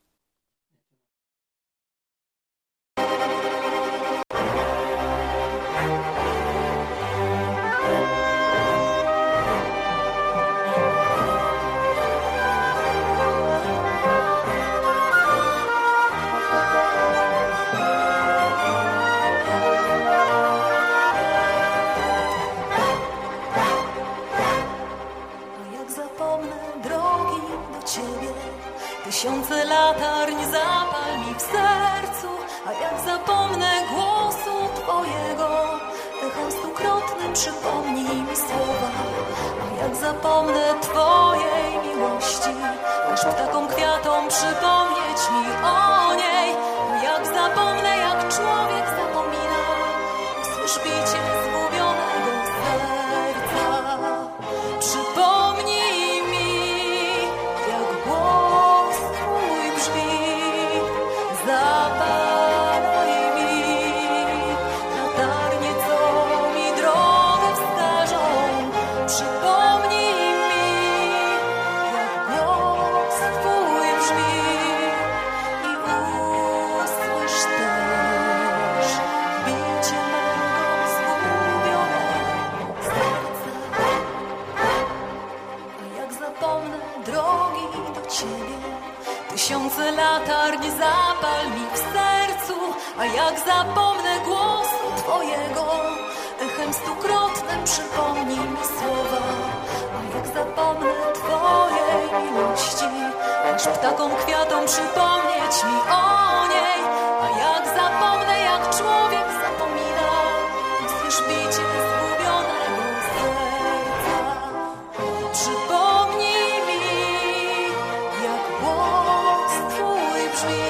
Tysiące latarń zapal mi w sercu, a jak zapomnę głosu Twojego, echem stukrotnym przypomnij mi słowa. A jak zapomnę Twojej miłości, każ ptakom kwiatom przypomnieć mi o niej. Jak zapomnę, jak człowiek zapomina, usłysz bicie zgubionego serca. Przypomnij mi, jak głos Twój brzmi, zapalaj mi latarnie, co mi drogę wskażą. Przypomnij mi, jak głos Twój brzmi i usłysz też bicie mego zgubionego serca. A jak zapomnę drogi do Ciebie, tysiące latarń zapal mi w sercu, a jak zapomnę głosu Twojego, echem stukrotnym przypomnij mi słowa. A jak zapomnę Twojej miłości, każ ptakom kwiatom przypomnieć mi o niej. A jak zapomnę, jak człowiek zapomina, usłysz bicie zgubionego serca. Przypomnij mi, jak głos Twój brzmi,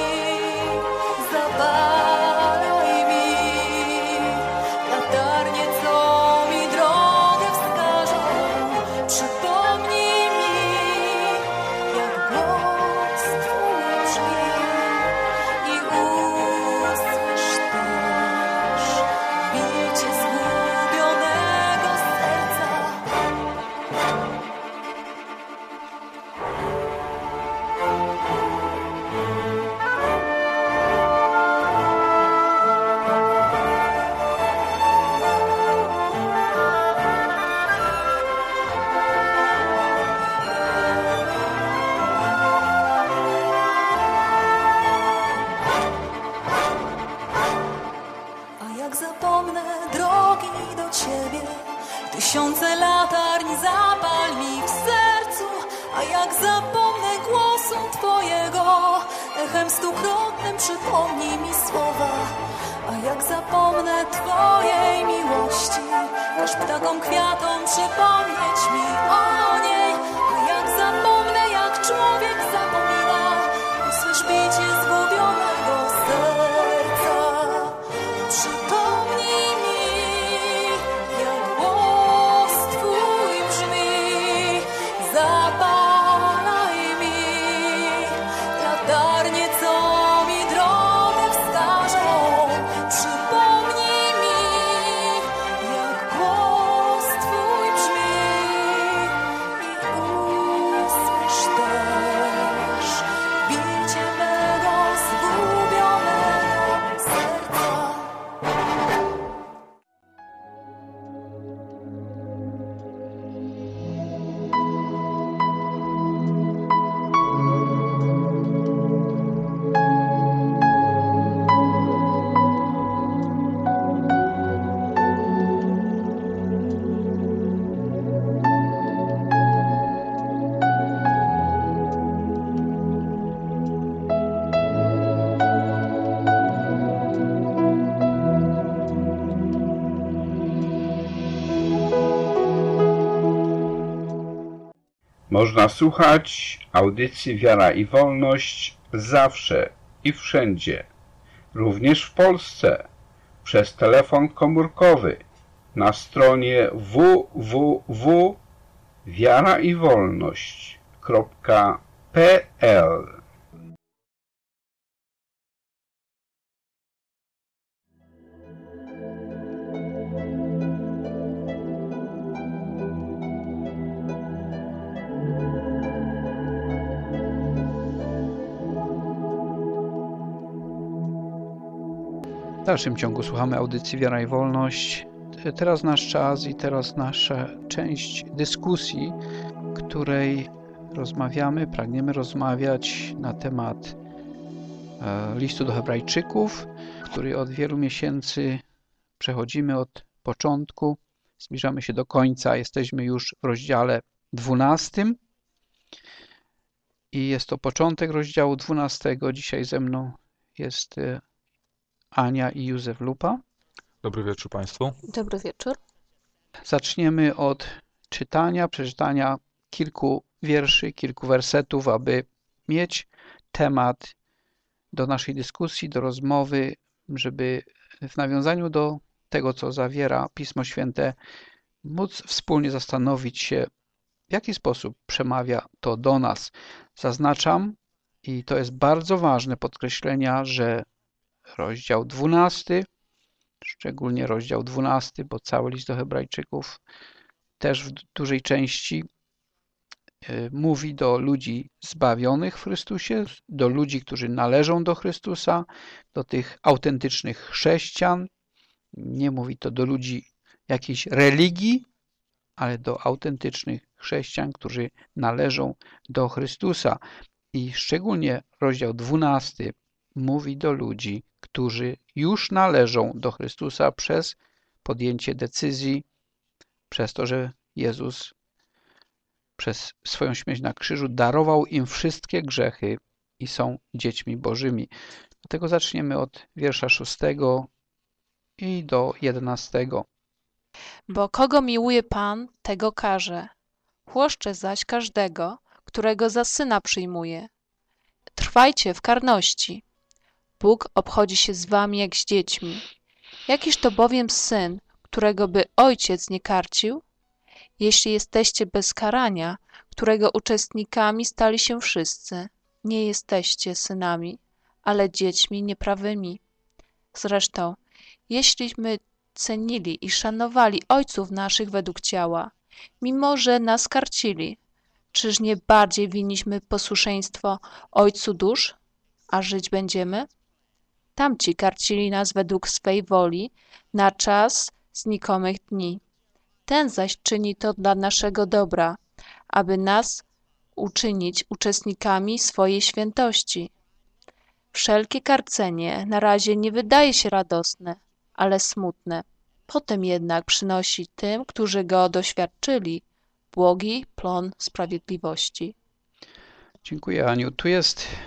zapalaj mi latarnie, co mi drogę wskażą. echem stukrotnym przypomnij mi słowa. A jak zapomnę Twojej miłości, każ ptakom, kwiatom przypomnieć mi o niej. A jak zapomnę, jak człowiek zapomina, usłysz bicie zgubionego serca. Przypomnij mi, jak głos Twój brzmi, zapalaj mi latarnię, co mi drogę wskażą. Przypomnij mi, jak głos Twój brzmi i usłysz też bicie mego zgubionego serca. Można słuchać audycji Wiara i Wolność zawsze i wszędzie, również w Polsce, przez telefon komórkowy na stronie www.wiaraiwolność.pl. W dalszym ciągu słuchamy audycji Wiara i Wolność. Teraz nasz czas i teraz nasza część dyskusji, w której pragniemy rozmawiać na temat listu do Hebrajczyków, który od wielu miesięcy przechodzimy od początku, zbliżamy się do końca, jesteśmy już w rozdziale 12 i jest to początek rozdziału 12. Dzisiaj ze mną jest Ania i Józef Lupa. Dobry wieczór Państwu. Dobry wieczór. Zaczniemy od przeczytania kilku wierszy, kilku wersetów, aby mieć temat do naszej dyskusji, do rozmowy, żeby w nawiązaniu do tego, co zawiera Pismo Święte, móc wspólnie zastanowić się, w jaki sposób przemawia to do nas. Zaznaczam, i to jest bardzo ważne podkreślenia, że rozdział 12, szczególnie rozdział 12, bo cały list do Hebrajczyków też w dużej części mówi do ludzi zbawionych w Chrystusie, do ludzi, którzy należą do Chrystusa, do tych autentycznych chrześcijan. Nie mówi to do ludzi jakiejś religii, ale do autentycznych chrześcijan, którzy należą do Chrystusa. I szczególnie rozdział 12 mówi do ludzi, którzy już należą do Chrystusa przez podjęcie decyzji, przez to, że Jezus przez swoją śmierć na krzyżu darował im wszystkie grzechy i są dziećmi Bożymi. Dlatego zaczniemy od wiersza 6 i do 11. Bo kogo miłuje Pan, tego karze. Chłoszcze zaś każdego, którego za syna przyjmuje. Trwajcie w karności. Bóg obchodzi się z wami jak z dziećmi. Jakiż to bowiem syn, którego by ojciec nie karcił? Jeśli jesteście bez karania, którego uczestnikami stali się wszyscy, nie jesteście synami, ale dziećmi nieprawymi. Zresztą, jeśliśmy cenili i szanowali ojców naszych według ciała, mimo że nas karcili, czyż nie bardziej winniśmy posłuszeństwo Ojcu dusz, a żyć będziemy? Tamci karcili nas według swej woli na czas znikomych dni. Ten zaś czyni to dla naszego dobra, aby nas uczynić uczestnikami swojej świętości. Wszelkie karcenie na razie nie wydaje się radosne, ale smutne. Potem jednak przynosi tym, którzy go doświadczyli, błogi plon sprawiedliwości. Dziękuję, Aniu. Tu jest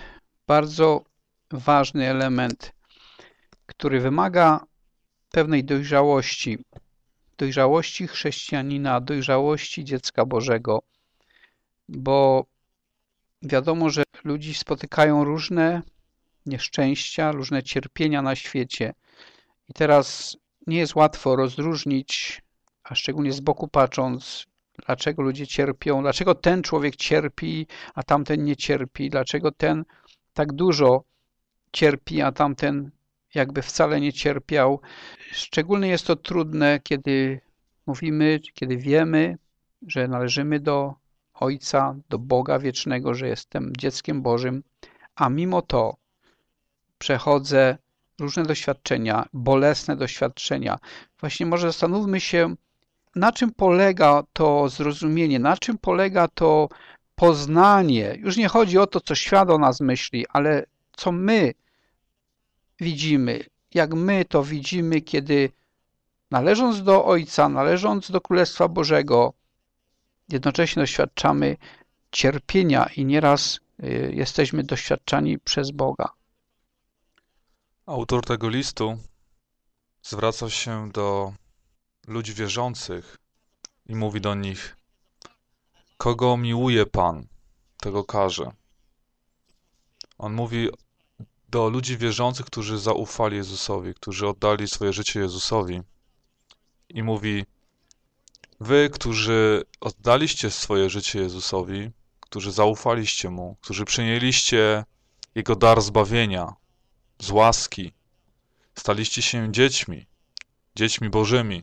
bardzo ważny element, który wymaga pewnej dojrzałości. Dojrzałości chrześcijanina, dojrzałości dziecka Bożego, bo wiadomo, że ludzi spotykają różne nieszczęścia, różne cierpienia na świecie. I teraz nie jest łatwo rozróżnić, a szczególnie z boku patrząc, dlaczego ludzie cierpią, dlaczego ten człowiek cierpi, a tamten nie cierpi, dlaczego ten tak dużo cierpi, a tamten jakby wcale nie cierpiał. Szczególnie jest to trudne, kiedy mówimy, kiedy wiemy, że należymy do Ojca, do Boga wiecznego, że jestem dzieckiem Bożym, a mimo to przechodzę różne doświadczenia, bolesne doświadczenia. Właśnie może zastanówmy się, na czym polega to zrozumienie, na czym polega to poznanie. Już nie chodzi o to, co świat o nas myśli, ale co my widzimy, jak my to widzimy, kiedy należąc do Ojca, należąc do Królestwa Bożego, jednocześnie doświadczamy cierpienia i nieraz jesteśmy doświadczani przez Boga. Autor tego listu zwraca się do ludzi wierzących i mówi do nich: kogo miłuje Pan, tego karze. On mówi do ludzi wierzących, którzy zaufali Jezusowi, którzy oddali swoje życie Jezusowi i mówi: wy, którzy oddaliście swoje życie Jezusowi, którzy zaufaliście Mu, którzy przyjęliście Jego dar zbawienia z łaski, staliście się dziećmi Bożymi.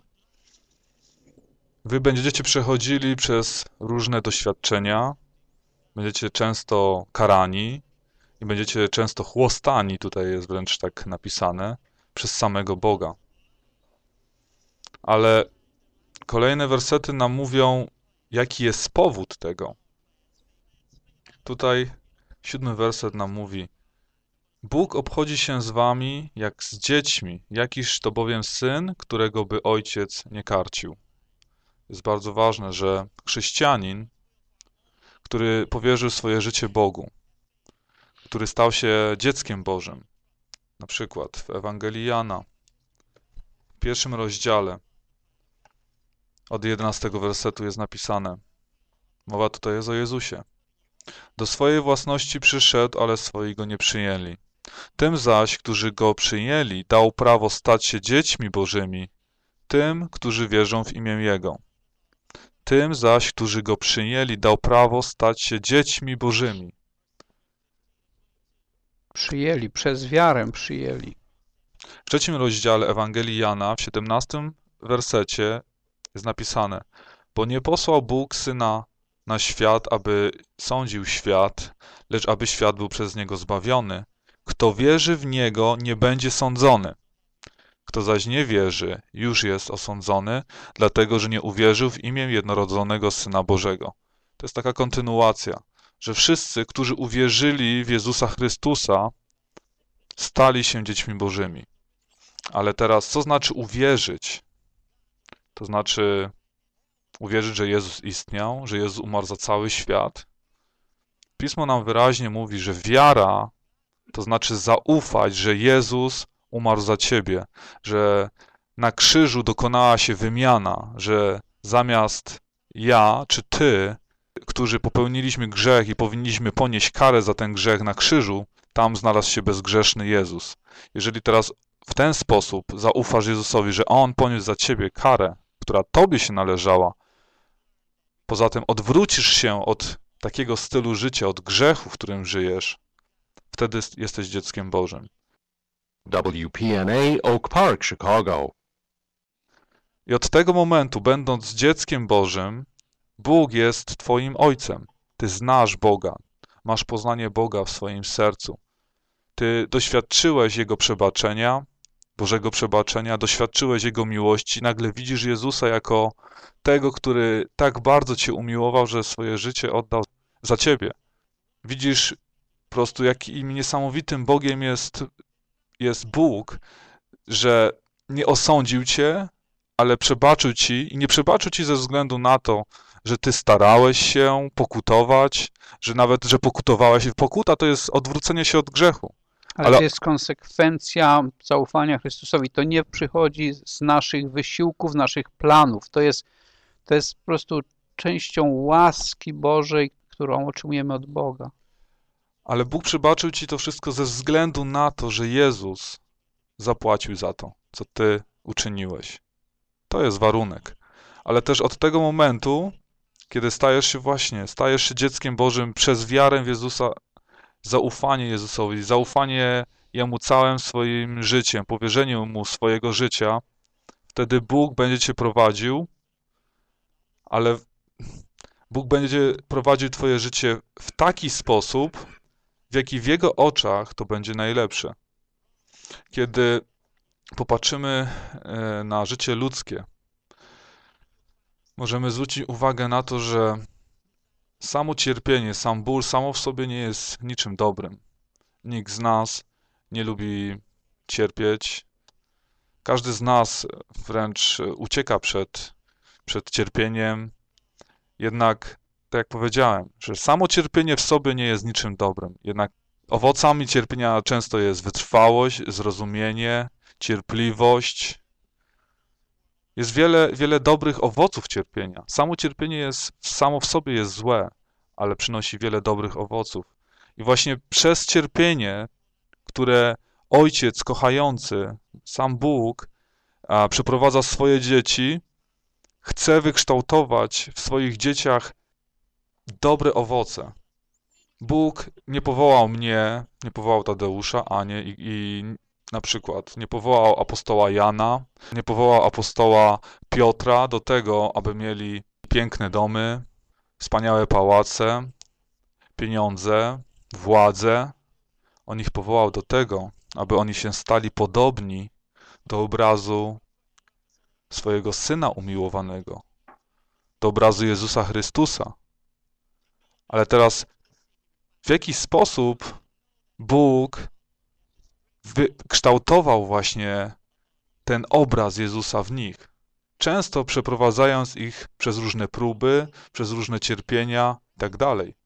Wy będziecie przechodzili przez różne doświadczenia, będziecie często karani i będziecie często chłostani, tutaj jest wręcz tak napisane, przez samego Boga. Ale kolejne wersety nam mówią, jaki jest powód tego. Tutaj 7 werset nam mówi: Bóg obchodzi się z wami jak z dziećmi, jakiż to bowiem syn, którego by ojciec nie karcił. Jest bardzo ważne, że chrześcijanin, który powierzył swoje życie Bogu, który stał się dzieckiem Bożym, na przykład w Ewangelii Jana, w 1 rozdziale, od 11 wersetu jest napisane, mowa tutaj jest o Jezusie. Do swojej własności przyszedł, ale swoi go nie przyjęli. Tym zaś, którzy go przyjęli, dał prawo stać się dziećmi Bożymi, tym, którzy wierzą w imię Jego. Tym zaś, którzy go przyjęli, dał prawo stać się dziećmi Bożymi. Przyjęli, przez wiarę przyjęli. W 3 rozdziale Ewangelii Jana, w 17 wersecie jest napisane: Bo nie posłał Bóg Syna na świat, aby sądził świat, lecz aby świat był przez Niego zbawiony. Kto wierzy w Niego, nie będzie sądzony. Kto zaś nie wierzy, już jest osądzony, dlatego że nie uwierzył w imię jednorodzonego Syna Bożego. To jest taka kontynuacja, że wszyscy, którzy uwierzyli w Jezusa Chrystusa, stali się dziećmi Bożymi. Ale teraz, co znaczy uwierzyć? To znaczy uwierzyć, że Jezus istniał, że Jezus umarł za cały świat. Pismo nam wyraźnie mówi, że wiara to znaczy zaufać, że Jezus umarł za ciebie, że na krzyżu dokonała się wymiana, że zamiast ja czy ty, którzy popełniliśmy grzech i powinniśmy ponieść karę za ten grzech na krzyżu, tam znalazł się bezgrzeszny Jezus. Jeżeli teraz w ten sposób zaufasz Jezusowi, że On poniósł za ciebie karę, która tobie się należała, poza tym odwrócisz się od takiego stylu życia, od grzechu, w którym żyjesz, wtedy jesteś dzieckiem Bożym. WPNA Oak Park, Chicago. I od tego momentu, będąc dzieckiem Bożym, Bóg jest twoim Ojcem. Ty znasz Boga, masz poznanie Boga w swoim sercu. Ty doświadczyłeś Jego przebaczenia, Bożego przebaczenia, doświadczyłeś Jego miłości. Nagle widzisz Jezusa jako tego, który tak bardzo cię umiłował, że swoje życie oddał za ciebie. Widzisz po prostu, jakim niesamowitym Bogiem jest Bóg, że nie osądził cię, ale przebaczył ci i nie przebaczył ci ze względu na to, że ty starałeś się pokutować, że nawet, że pokutowałeś. Pokuta to jest odwrócenie się od grzechu. Ale to jest konsekwencja zaufania Chrystusowi. To nie przychodzi z naszych wysiłków, naszych planów. To jest po prostu częścią łaski Bożej, którą otrzymujemy od Boga. Ale Bóg przebaczył ci to wszystko ze względu na to, że Jezus zapłacił za to, co ty uczyniłeś. To jest warunek. Ale też od tego momentu, kiedy stajesz się dzieckiem Bożym przez wiarę w Jezusa, zaufanie Jezusowi, zaufanie Jemu całym swoim życiem, powierzenie Mu swojego życia, wtedy Bóg będzie cię prowadził, ale Bóg będzie prowadził twoje życie w taki sposób, w jaki w Jego oczach to będzie najlepsze. Kiedy popatrzymy na życie ludzkie, możemy zwrócić uwagę na to, że samo cierpienie, sam ból samo w sobie nie jest niczym dobrym. Nikt z nas nie lubi cierpieć. Każdy z nas wręcz ucieka przed cierpieniem. Jednak, tak jak powiedziałem, że samo cierpienie w sobie nie jest niczym dobrym. Jednak owocami cierpienia często jest wytrwałość, zrozumienie, cierpliwość. Jest wiele dobrych owoców cierpienia. Samo cierpienie samo w sobie jest złe, ale przynosi wiele dobrych owoców. I właśnie przez cierpienie, które Ojciec kochający, sam Bóg, przeprowadza swoje dzieci, chce wykształtować w swoich dzieciach dobre owoce. Bóg nie powołał mnie, nie powołał Tadeusza, Anię i na przykład nie powołał apostoła Jana, nie powołał apostoła Piotra do tego, aby mieli piękne domy, wspaniałe pałace, pieniądze, władzę. On ich powołał do tego, aby oni się stali podobni do obrazu swojego Syna umiłowanego, do obrazu Jezusa Chrystusa. Ale teraz w jaki sposób Bóg wykształtował właśnie ten obraz Jezusa w nich, często przeprowadzając ich przez różne próby, przez różne cierpienia i tak dalej.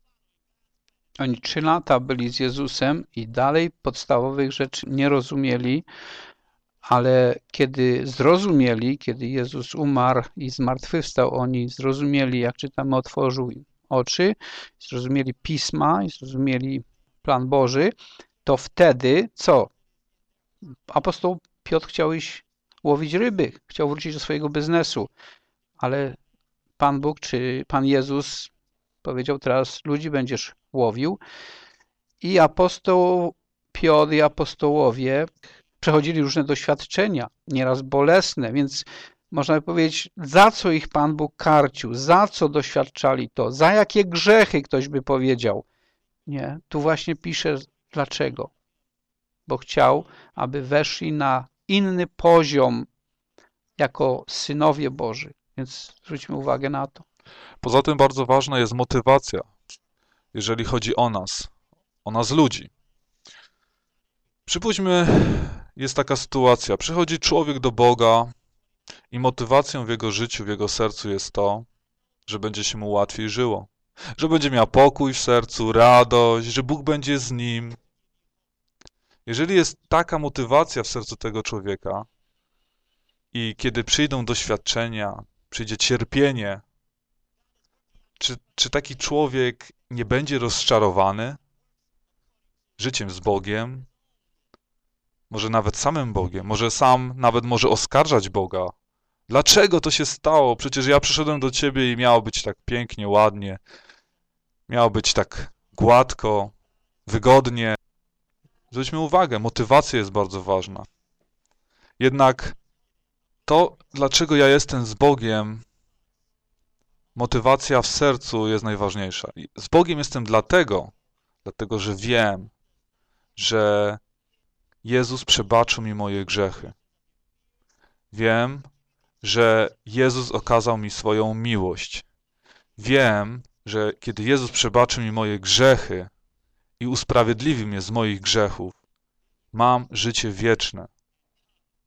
Oni 3 lata byli z Jezusem i dalej podstawowych rzeczy nie rozumieli, ale kiedy zrozumieli, kiedy Jezus umarł i zmartwychwstał, oni zrozumieli, jak czytamy, otworzył im oczy, zrozumieli Pisma i zrozumieli plan Boży, to wtedy co? Apostoł Piotr chciał iść łowić ryby, chciał wrócić do swojego biznesu, ale Pan Bóg czy Pan Jezus powiedział: teraz ludzi będziesz łowił. I apostoł Piotr i apostołowie przechodzili różne doświadczenia, nieraz bolesne, więc można by powiedzieć, za co ich Pan Bóg karcił, za co doświadczali to, za jakie grzechy, ktoś by powiedział. Nie, tu właśnie pisze dlaczego. Bo chciał, aby weszli na inny poziom jako synowie Boży. Więc zwróćmy uwagę na to. Poza tym bardzo ważna jest motywacja, jeżeli chodzi o nas ludzi. Przypuśćmy, jest taka sytuacja, przychodzi człowiek do Boga i motywacją w jego życiu, w jego sercu jest to, że będzie się mu łatwiej żyło, że będzie miał pokój w sercu, radość, że Bóg będzie z nim. Jeżeli jest taka motywacja w sercu tego człowieka i kiedy przyjdą doświadczenia, przyjdzie cierpienie, czy taki człowiek nie będzie rozczarowany życiem z Bogiem, może nawet samym Bogiem, może sam nawet może oskarżać Boga. Dlaczego to się stało? Przecież ja przyszedłem do Ciebie i miało być tak pięknie, ładnie, miało być tak gładko, wygodnie. Zwróćmy uwagę, motywacja jest bardzo ważna. Jednak to, dlaczego ja jestem z Bogiem, motywacja w sercu jest najważniejsza. Z Bogiem jestem dlatego, że wiem, że Jezus przebaczył mi moje grzechy. Wiem, że Jezus okazał mi swoją miłość. Wiem, że kiedy Jezus przebaczył mi moje grzechy i usprawiedliwił mnie z moich grzechów, mam życie wieczne.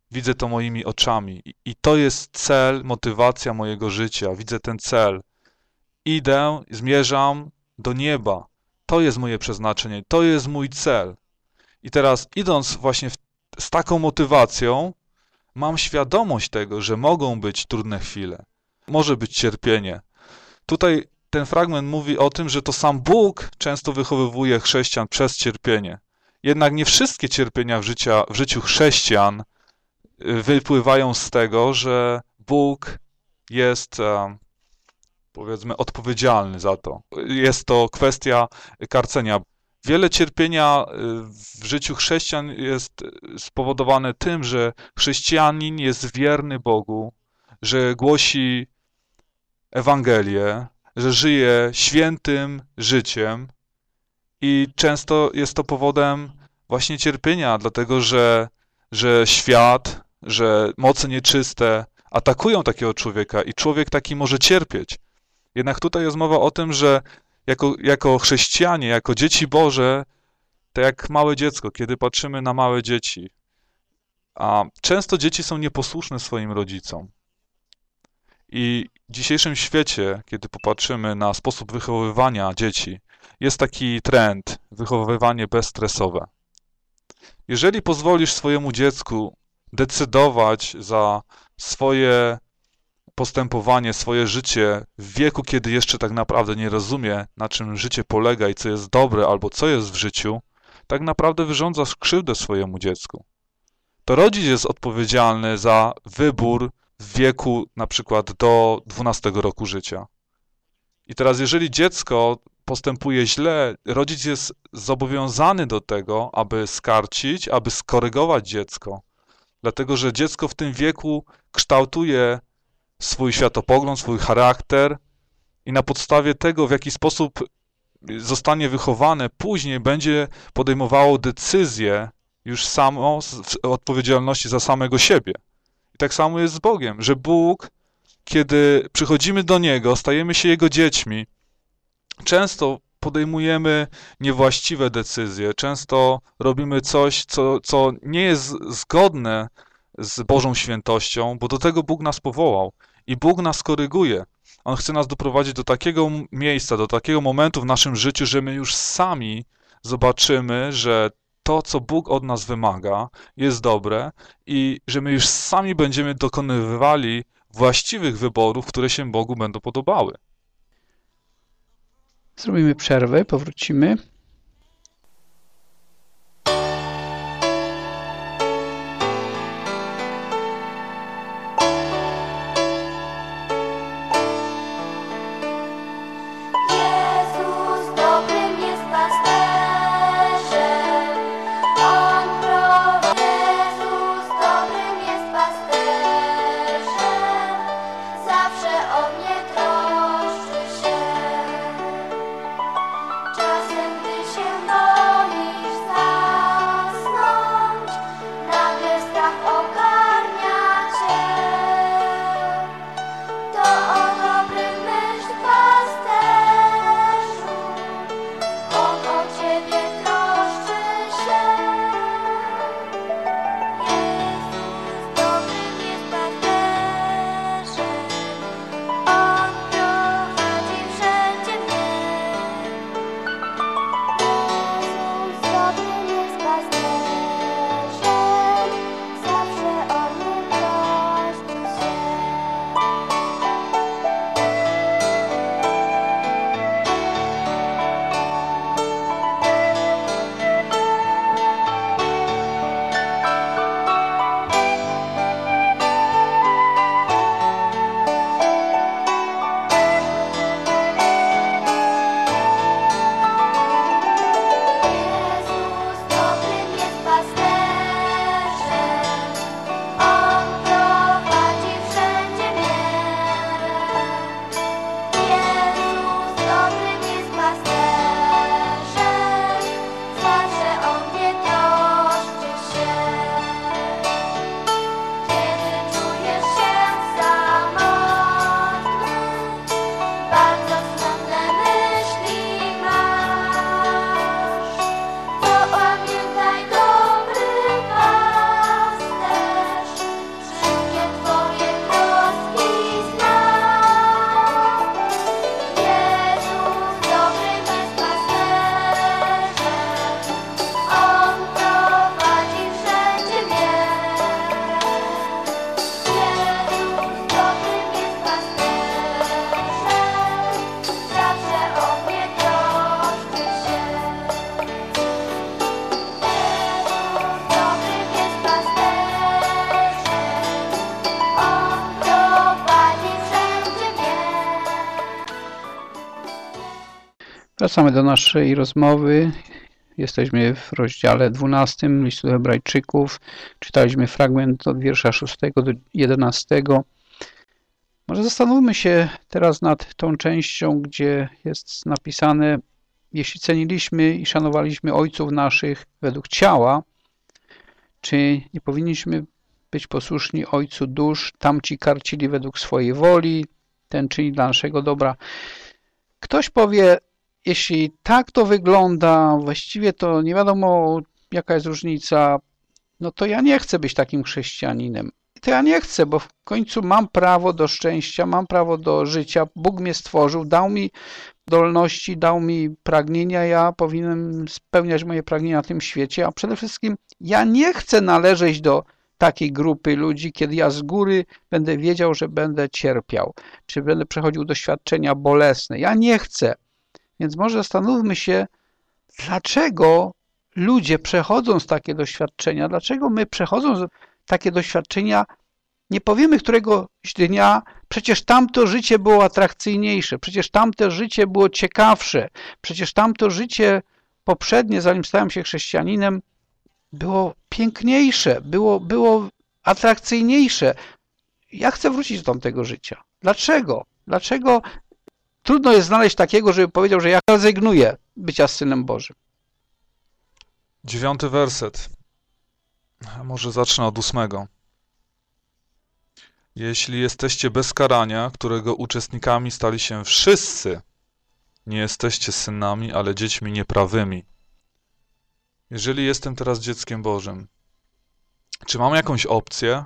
Widzę to moimi oczami. I to jest cel, motywacja mojego życia. Widzę ten cel. Idę, zmierzam do nieba. To jest moje przeznaczenie, to jest mój cel. I teraz idąc właśnie z taką motywacją, mam świadomość tego, że mogą być trudne chwile. Może być cierpienie. Tutaj ten fragment mówi o tym, że to sam Bóg często wychowywuje chrześcijan przez cierpienie. Jednak nie wszystkie cierpienia w życiu chrześcijan wypływają z tego, że Bóg jest, powiedzmy, odpowiedzialny za to. Jest to kwestia karcenia. Wiele cierpienia w życiu chrześcijan jest spowodowane tym, że chrześcijanin jest wierny Bogu, że głosi Ewangelię, że żyje świętym życiem i często jest to powodem właśnie cierpienia, dlatego że świat, że moce nieczyste atakują takiego człowieka i człowiek taki może cierpieć. Jednak tutaj jest mowa o tym, że jako chrześcijanie, jako dzieci Boże, tak jak małe dziecko, kiedy patrzymy na małe dzieci, a często dzieci są nieposłuszne swoim rodzicom. I w dzisiejszym świecie, kiedy popatrzymy na sposób wychowywania dzieci, jest taki trend, wychowywanie bezstresowe. Jeżeli pozwolisz swojemu dziecku decydować za swoje postępowanie, swoje życie w wieku, kiedy jeszcze tak naprawdę nie rozumie, na czym życie polega i co jest dobre albo co jest w życiu, tak naprawdę wyrządzasz krzywdę swojemu dziecku. To rodzic jest odpowiedzialny za wybór w wieku na przykład do 12 roku życia. I teraz jeżeli dziecko postępuje źle, rodzic jest zobowiązany do tego, aby skarcić, aby skorygować dziecko. Dlatego, że dziecko w tym wieku kształtuje swój światopogląd, swój charakter i na podstawie tego, w jaki sposób zostanie wychowane, później będzie podejmowało decyzje już samo z odpowiedzialności za samego siebie. I tak samo jest z Bogiem, że Bóg, kiedy przychodzimy do Niego, stajemy się Jego dziećmi, często podejmujemy niewłaściwe decyzje, często robimy coś, co nie jest zgodne z Bożą świętością, bo do tego Bóg nas powołał i Bóg nas koryguje. On chce nas doprowadzić do takiego miejsca, do takiego momentu w naszym życiu, że my już sami zobaczymy, że to, co Bóg od nas wymaga, jest dobre i że my już sami będziemy dokonywali właściwych wyborów, które się Bogu będą podobały. Zrobimy przerwę, powrócimy. Zawsze o mnie troszczy się. Czasem Wracamy do naszej rozmowy. Jesteśmy w rozdziale 12 listu do Hebrajczyków. Czytaliśmy fragment od wiersza 6 do 11. Może zastanówmy się teraz nad tą częścią, gdzie jest napisane: jeśli ceniliśmy i szanowaliśmy ojców naszych według ciała, czy nie powinniśmy być posłuszni Ojcu dusz? Tamci karcili według swojej woli, ten czyni dla naszego dobra. Ktoś powie, jeśli tak to wygląda, właściwie to nie wiadomo jaka jest różnica, no to ja nie chcę być takim chrześcijaninem. To ja nie chcę, bo w końcu mam prawo do szczęścia, mam prawo do życia. Bóg mnie stworzył, dał mi zdolności, dał mi pragnienia, ja powinienem spełniać moje pragnienia na tym świecie, a przede wszystkim ja nie chcę należeć do takiej grupy ludzi, kiedy ja z góry będę wiedział, że będę cierpiał, czy będę przechodził doświadczenia bolesne. Ja nie chcę. Więc może zastanówmy się, dlaczego ludzie przechodząc takie doświadczenia, dlaczego my przechodząc takie doświadczenia nie powiemy któregoś dnia, przecież tamto życie było atrakcyjniejsze, przecież tamto życie było ciekawsze, przecież tamto życie poprzednie, zanim stałem się chrześcijaninem, było piękniejsze, było atrakcyjniejsze. Ja chcę wrócić do tamtego życia. Dlaczego? Dlaczego trudno jest znaleźć takiego, żeby powiedział, że ja rezygnuję bycia Synem Bożym? 9 werset. Może zacznę od 8. Jeśli jesteście bez karania, którego uczestnikami stali się wszyscy, nie jesteście synami, ale dziećmi nieprawymi. Jeżeli jestem teraz dzieckiem Bożym, czy mam jakąś opcję?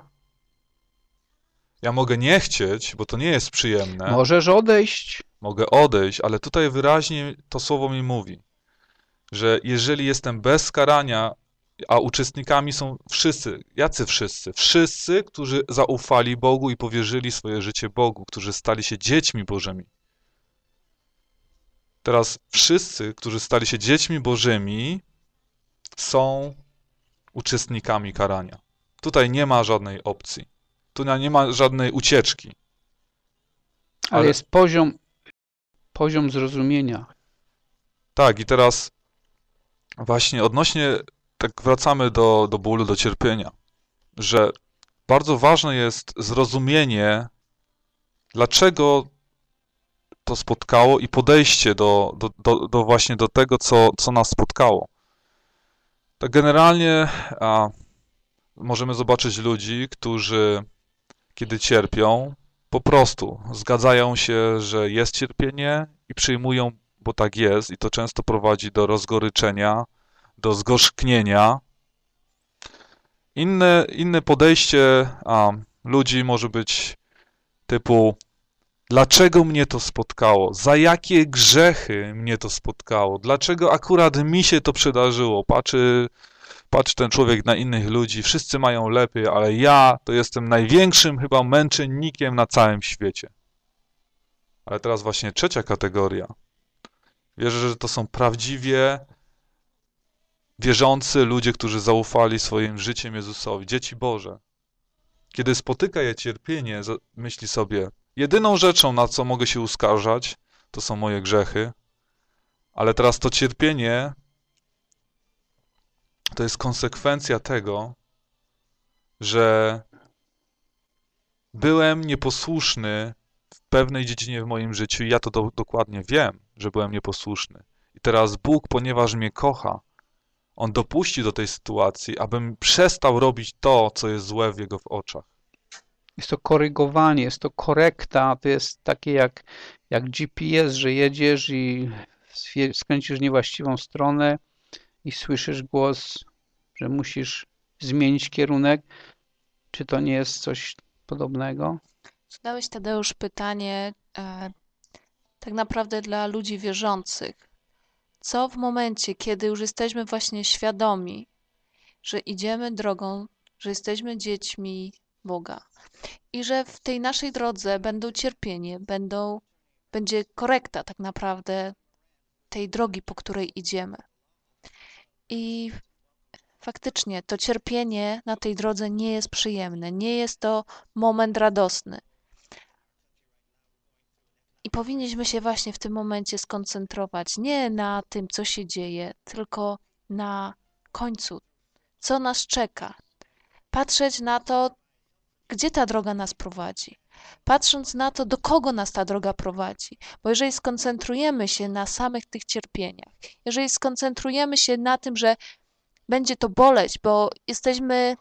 Ja mogę nie chcieć, bo to nie jest przyjemne. Możesz odejść. Mogę odejść, ale tutaj wyraźnie to słowo mi mówi, że jeżeli jestem bez karania, a uczestnikami są wszyscy, jacy wszyscy? Wszyscy, którzy zaufali Bogu i powierzyli swoje życie Bogu, którzy stali się dziećmi Bożymi. Teraz wszyscy, którzy stali się dziećmi Bożymi, są uczestnikami karania. Tutaj nie ma żadnej opcji. Tu nie ma żadnej ucieczki. Ale jest poziom zrozumienia. Tak, i teraz właśnie odnośnie, tak wracamy do bólu, do cierpienia, że bardzo ważne jest zrozumienie, dlaczego to spotkało i podejście właśnie do tego, co nas spotkało. Tak generalnie możemy zobaczyć ludzi, którzy kiedy cierpią, po prostu zgadzają się, że jest cierpienie i przyjmują, bo tak jest, i to często prowadzi do rozgoryczenia, do zgorzknienia. Inne podejście ludzi może być typu: dlaczego mnie to spotkało? Za jakie grzechy mnie to spotkało? Dlaczego akurat mi się to przydarzyło? Patrzy ten człowiek na innych ludzi, wszyscy mają lepiej, ale ja to jestem największym chyba męczennikiem na całym świecie. Ale teraz właśnie trzecia kategoria. Wierzę, że to są prawdziwie wierzący ludzie, którzy zaufali swoim życiem Jezusowi, dzieci Boże. Kiedy spotyka je cierpienie, myśli sobie: jedyną rzeczą, na co mogę się uskarżać, to są moje grzechy, ale teraz to cierpienie to jest konsekwencja tego, że byłem nieposłuszny w pewnej dziedzinie w moim życiu i ja to dokładnie wiem, że byłem nieposłuszny. I teraz Bóg, ponieważ mnie kocha, On dopuści do tej sytuacji, abym przestał robić to, co jest złe w Jego oczach. Jest to korygowanie, jest to korekta, to jest takie jak GPS, że jedziesz i skręcisz w niewłaściwą stronę i słyszysz głos, że musisz zmienić kierunek. Czy to nie jest coś podobnego? Zadałeś, Tadeusz, pytanie tak naprawdę dla ludzi wierzących. Co w momencie, kiedy już jesteśmy właśnie świadomi, że idziemy drogą, że jesteśmy dziećmi Boga i że w tej naszej drodze będą cierpienie, będzie korekta tak naprawdę tej drogi, po której idziemy. I faktycznie to cierpienie na tej drodze nie jest przyjemne, nie jest to moment radosny. I powinniśmy się właśnie w tym momencie skoncentrować nie na tym, co się dzieje, tylko na końcu, co nas czeka. Patrzeć na to, gdzie ta droga nas prowadzi. Patrząc na to, do kogo nas ta droga prowadzi. Bo jeżeli skoncentrujemy się na samych tych cierpieniach, jeżeli skoncentrujemy się na tym, że będzie to boleć, bo jesteśmy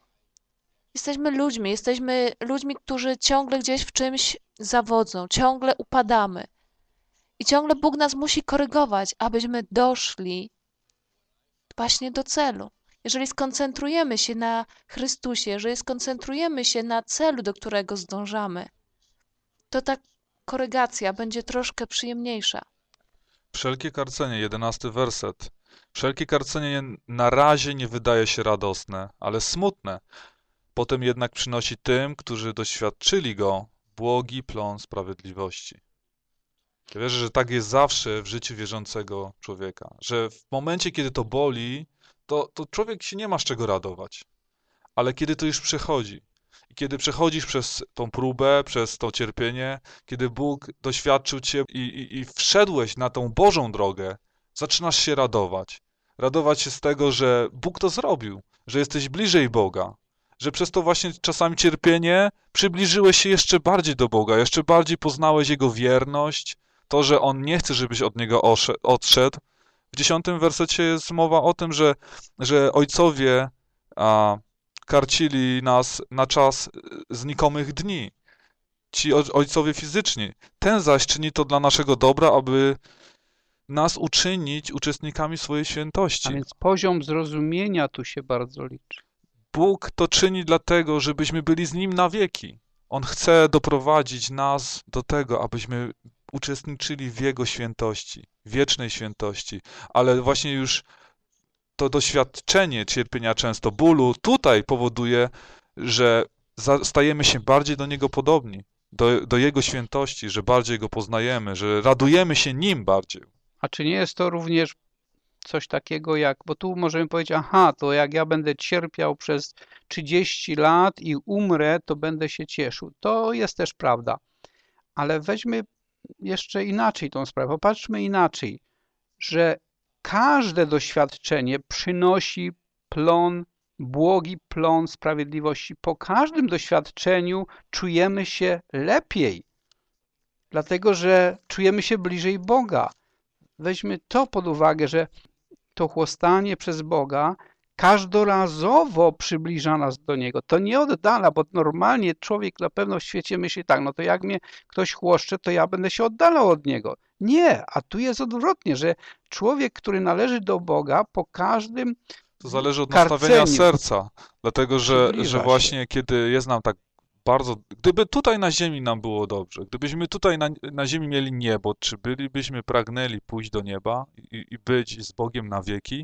ludźmi, którzy ciągle gdzieś w czymś zawodzą, ciągle upadamy. I ciągle Bóg nas musi korygować, abyśmy doszli właśnie do celu. Jeżeli skoncentrujemy się na Chrystusie, jeżeli skoncentrujemy się na celu, do którego zdążamy, to ta korygacja będzie troszkę przyjemniejsza. Wszelkie karcenie, 11 werset. Wszelkie karcenie na razie nie wydaje się radosne, ale smutne. Potem jednak przynosi tym, którzy doświadczyli go, błogi plon sprawiedliwości. Ja wierzę, że tak jest zawsze w życiu wierzącego człowieka, że w momencie, kiedy to boli, to człowiek się nie ma z czego radować. Ale kiedy to już przechodzi, i kiedy przechodzisz przez tą próbę, przez to cierpienie, kiedy Bóg doświadczył cię i wszedłeś na tą Bożą drogę, zaczynasz się radować. Radować się z tego, że Bóg to zrobił, że jesteś bliżej Boga, że przez to właśnie czasami cierpienie przybliżyłeś się jeszcze bardziej do Boga, jeszcze bardziej poznałeś Jego wierność, to, że On nie chce, żebyś od Niego odszedł. W 10 wersecie jest mowa o tym, że ojcowie karcili nas na czas znikomych dni. Ci ojcowie fizyczni. Ten zaś czyni to dla naszego dobra, aby nas uczynić uczestnikami swojej świętości. A więc poziom zrozumienia tu się bardzo liczy. Bóg to czyni dlatego, żebyśmy byli z Nim na wieki. On chce doprowadzić nas do tego, abyśmy uczestniczyli w Jego świętości, wiecznej świętości, ale właśnie już to doświadczenie cierpienia, często bólu, tutaj powoduje, że stajemy się bardziej do Niego podobni, do Jego świętości, że bardziej Go poznajemy, że radujemy się Nim bardziej. A czy nie jest to również coś takiego jak, bo tu możemy powiedzieć, aha, to jak ja będę cierpiał przez 30 lat i umrę, to będę się cieszył. To jest też prawda. Ale weźmy jeszcze inaczej tą sprawę. Popatrzmy inaczej, że każde doświadczenie przynosi plon, błogi plon sprawiedliwości. Po każdym doświadczeniu czujemy się lepiej, dlatego że czujemy się bliżej Boga. Weźmy to pod uwagę, że to chłostanie przez Boga każdorazowo przybliża nas do Niego. To nie oddala, bo normalnie człowiek na pewno w świecie myśli tak, no to jak mnie ktoś chłoszcze, to ja będę się oddalał od Niego. Nie, a tu jest odwrotnie, że człowiek, który należy do Boga, po każdym to zależy od nastawienia serca, dlatego że właśnie kiedy jest nam tak bardzo, gdyby tutaj na ziemi nam było dobrze, gdybyśmy tutaj na ziemi mieli niebo, czy bylibyśmy pragnęli pójść do nieba i być z Bogiem na wieki?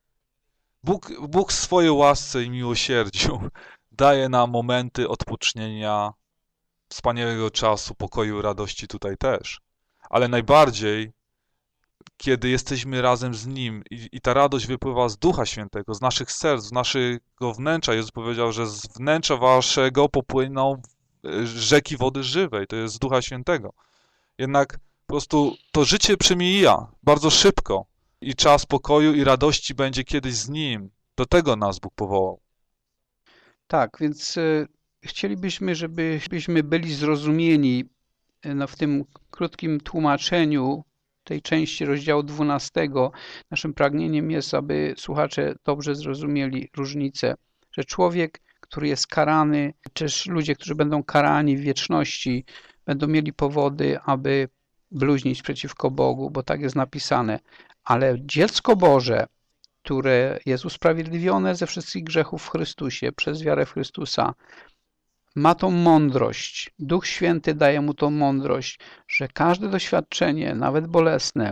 Bóg w swojej łasce i miłosierdziu daje nam momenty odpocznienia, wspaniałego czasu, pokoju, radości tutaj też. Ale najbardziej, kiedy jesteśmy razem z Nim i ta radość wypływa z Ducha Świętego, z naszych serc, z naszego wnętrza. Jezus powiedział, że z wnętrza waszego popłyną rzeki wody żywej. To jest z Ducha Świętego. Jednak po prostu to życie przemija bardzo szybko i czas pokoju i radości będzie kiedyś z Nim. Do tego nas Bóg powołał. Tak, więc chcielibyśmy, żebyśmy byli zrozumieni w tym krótkim tłumaczeniu tej części rozdziału 12. Naszym pragnieniem jest, aby słuchacze dobrze zrozumieli różnicę, że człowiek, który jest karany, też ludzie, którzy będą karani w wieczności, będą mieli powody, aby bluźnić przeciwko Bogu, bo tak jest napisane. Ale dziecko Boże, które jest usprawiedliwione ze wszystkich grzechów w Chrystusie, przez wiarę w Chrystusa, ma tą mądrość, Duch Święty daje mu tą mądrość, że każde doświadczenie, nawet bolesne,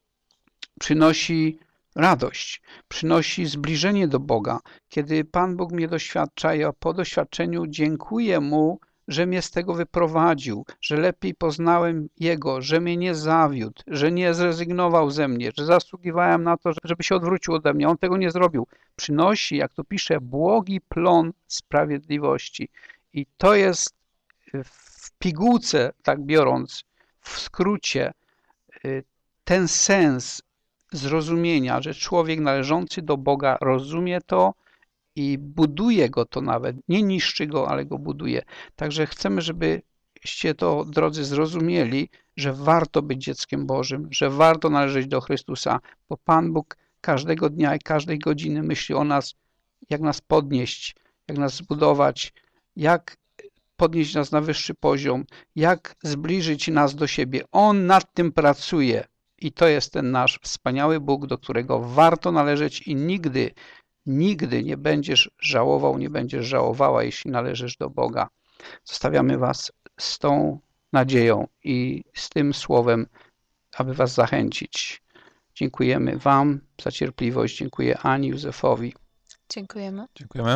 przynosi radość, przynosi zbliżenie do Boga. Kiedy Pan Bóg mnie doświadcza, ja po doświadczeniu dziękuję Mu, że mnie z tego wyprowadził, że lepiej poznałem Jego, że mnie nie zawiódł, że nie zrezygnował ze mnie, że zasługiwałem na to, żeby się odwrócił ode mnie. On tego nie zrobił. Przynosi, jak to pisze, błogi plon sprawiedliwości. I to jest w pigułce, tak biorąc, w skrócie ten sens zrozumienia, że człowiek należący do Boga rozumie to i buduje go to nawet. Nie niszczy go, ale go buduje. Także chcemy, żebyście to, drodzy, zrozumieli, że warto być dzieckiem Bożym, że warto należeć do Chrystusa, bo Pan Bóg każdego dnia i każdej godziny myśli o nas, jak nas podnieść, jak nas zbudować, jak podnieść nas na wyższy poziom, jak zbliżyć nas do siebie. On nad tym pracuje i to jest ten nasz wspaniały Bóg, do którego warto należeć i nigdy nie będziesz żałował, nie będziesz żałowała, jeśli należysz do Boga. Zostawiamy was z tą nadzieją i z tym słowem, aby was zachęcić. Dziękujemy wam za cierpliwość. Dziękuję Ani, Józefowi. Dziękujemy. Dziękujemy.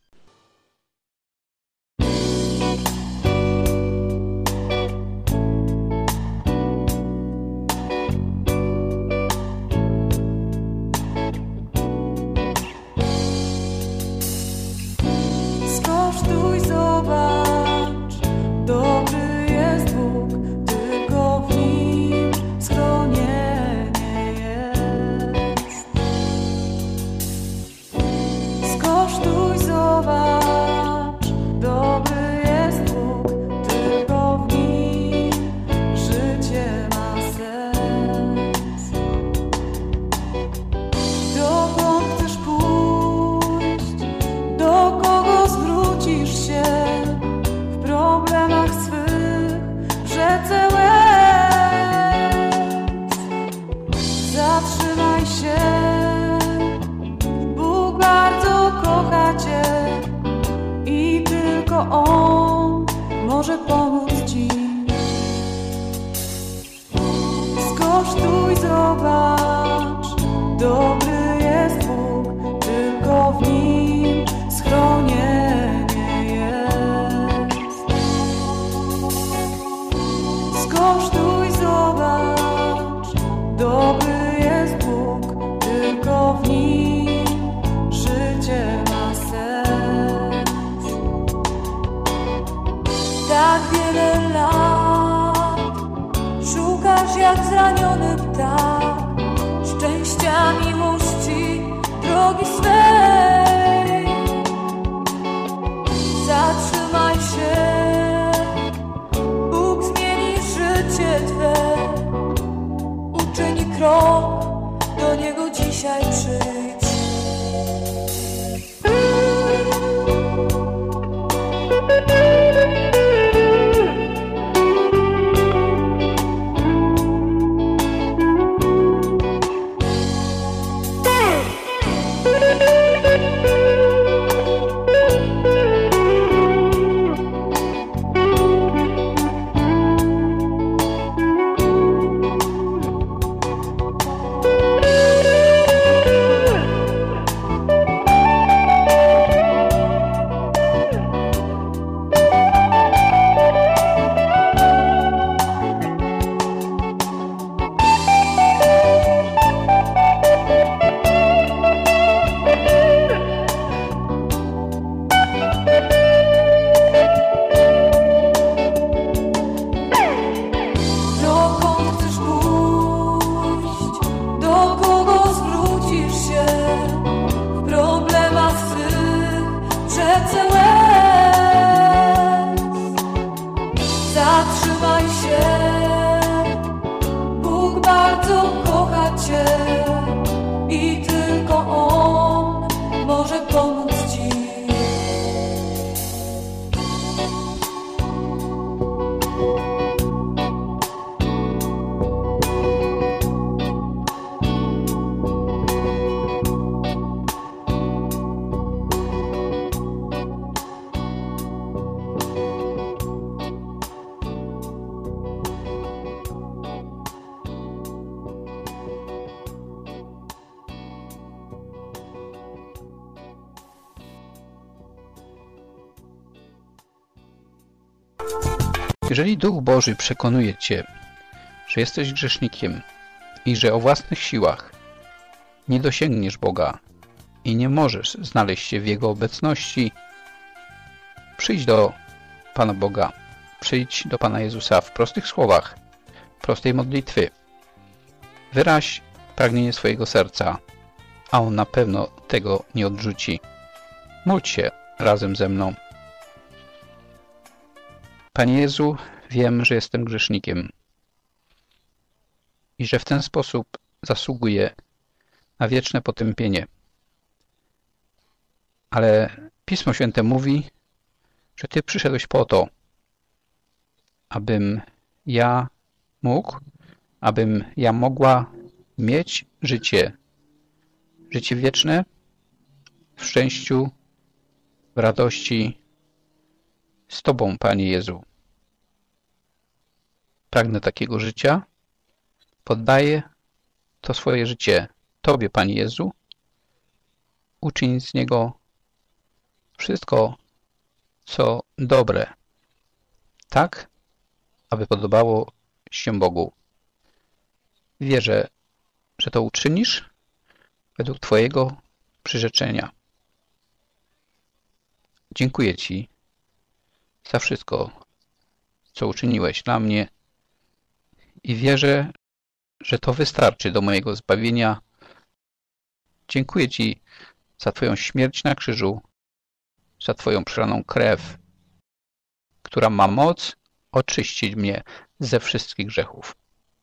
Skosztuj, zobacz, dobry jest Bóg, tylko w Nim schronienie jest. Skosztuj, zobacz, dobry jest Bóg, tylko w Nim życie ma sens. Dokąd chcesz pójść, do kogo zwrócisz się w problemach swych, w rzece łez? Zatrzymaj się, Bóg bardzo kocha Cię i tylko On może pomóc Ci. Skosztuj, zobacz, dobry jest Bóg, tylko w Nim schronienie jest. Skosztuj, zobacz, dobry jest Bóg, tylko w Nim życie ma sens. Tak wiele lat szukasz jak zraniony ptak szczęścia, miłości, drogi swej. Zatrzymaj się, Bóg zmieni życie Twe. Uczyń krok, do Niego dzisiaj przyjdź. Dokąd chcesz pójść, do kogo zwrócisz się w problemach swych, w rzece łez? Zatrzymaj się, Bóg bardzo kocha Cię i tylko On może pomóc Ci. Jeżeli Duch Boży przekonuje Cię, że jesteś grzesznikiem i że o własnych siłach nie dosięgniesz Boga i nie możesz znaleźć się w Jego obecności, przyjdź do Pana Boga, przyjdź do Pana Jezusa w prostych słowach, prostej modlitwy. Wyraź pragnienie swojego serca, a On na pewno tego nie odrzuci. Módl się razem ze mną. Panie Jezu, wiem, że jestem grzesznikiem i że w ten sposób zasługuję na wieczne potępienie. Ale Pismo Święte mówi, że Ty przyszedłeś po to, abym ja mógł, abym ja mogła mieć życie wieczne w szczęściu, w radości z Tobą, Panie Jezu. Pragnę takiego życia. Poddaję to swoje życie Tobie, Panie Jezu. Uczyń z niego wszystko, co dobre, tak, aby podobało się Bogu. Wierzę, że to uczynisz według Twojego przyrzeczenia. Dziękuję Ci za wszystko, co uczyniłeś dla mnie i wierzę, że to wystarczy do mojego zbawienia. Dziękuję Ci za Twoją śmierć na krzyżu, za Twoją przelaną krew, która ma moc oczyścić mnie ze wszystkich grzechów.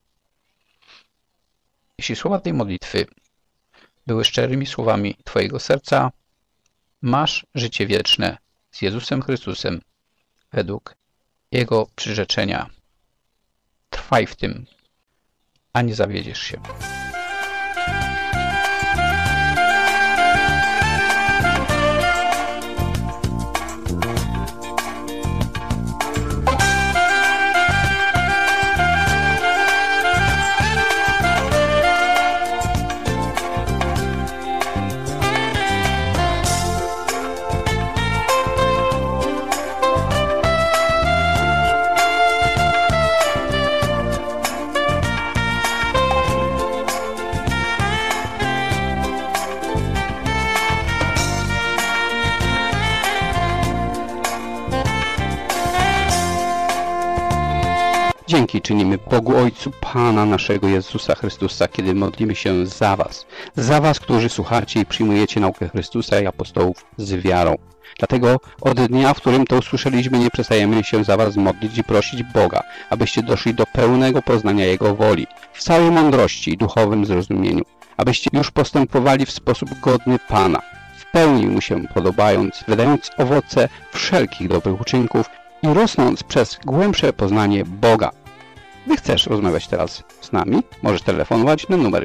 Jeśli słowa tej modlitwy były szczerymi słowami Twojego serca, masz życie wieczne z Jezusem Chrystusem według Jego przyrzeczenia. Trwaj w tym, a nie zawiedziesz się. Dzięki czynimy Bogu Ojcu Pana naszego Jezusa Chrystusa, kiedy modlimy się za Was, którzy słuchacie i przyjmujecie naukę Chrystusa i apostołów z wiarą. Dlatego od dnia, w którym to usłyszeliśmy, nie przestajemy się za Was modlić i prosić Boga, abyście doszli do pełnego poznania Jego woli, w całej mądrości i duchowym zrozumieniu, abyście już postępowali w sposób godny Pana, w pełni Mu się podobając, wydając owoce wszelkich dobrych uczynków i rosnąc przez głębsze poznanie Boga. Gdy chcesz rozmawiać teraz z nami, możesz telefonować na numer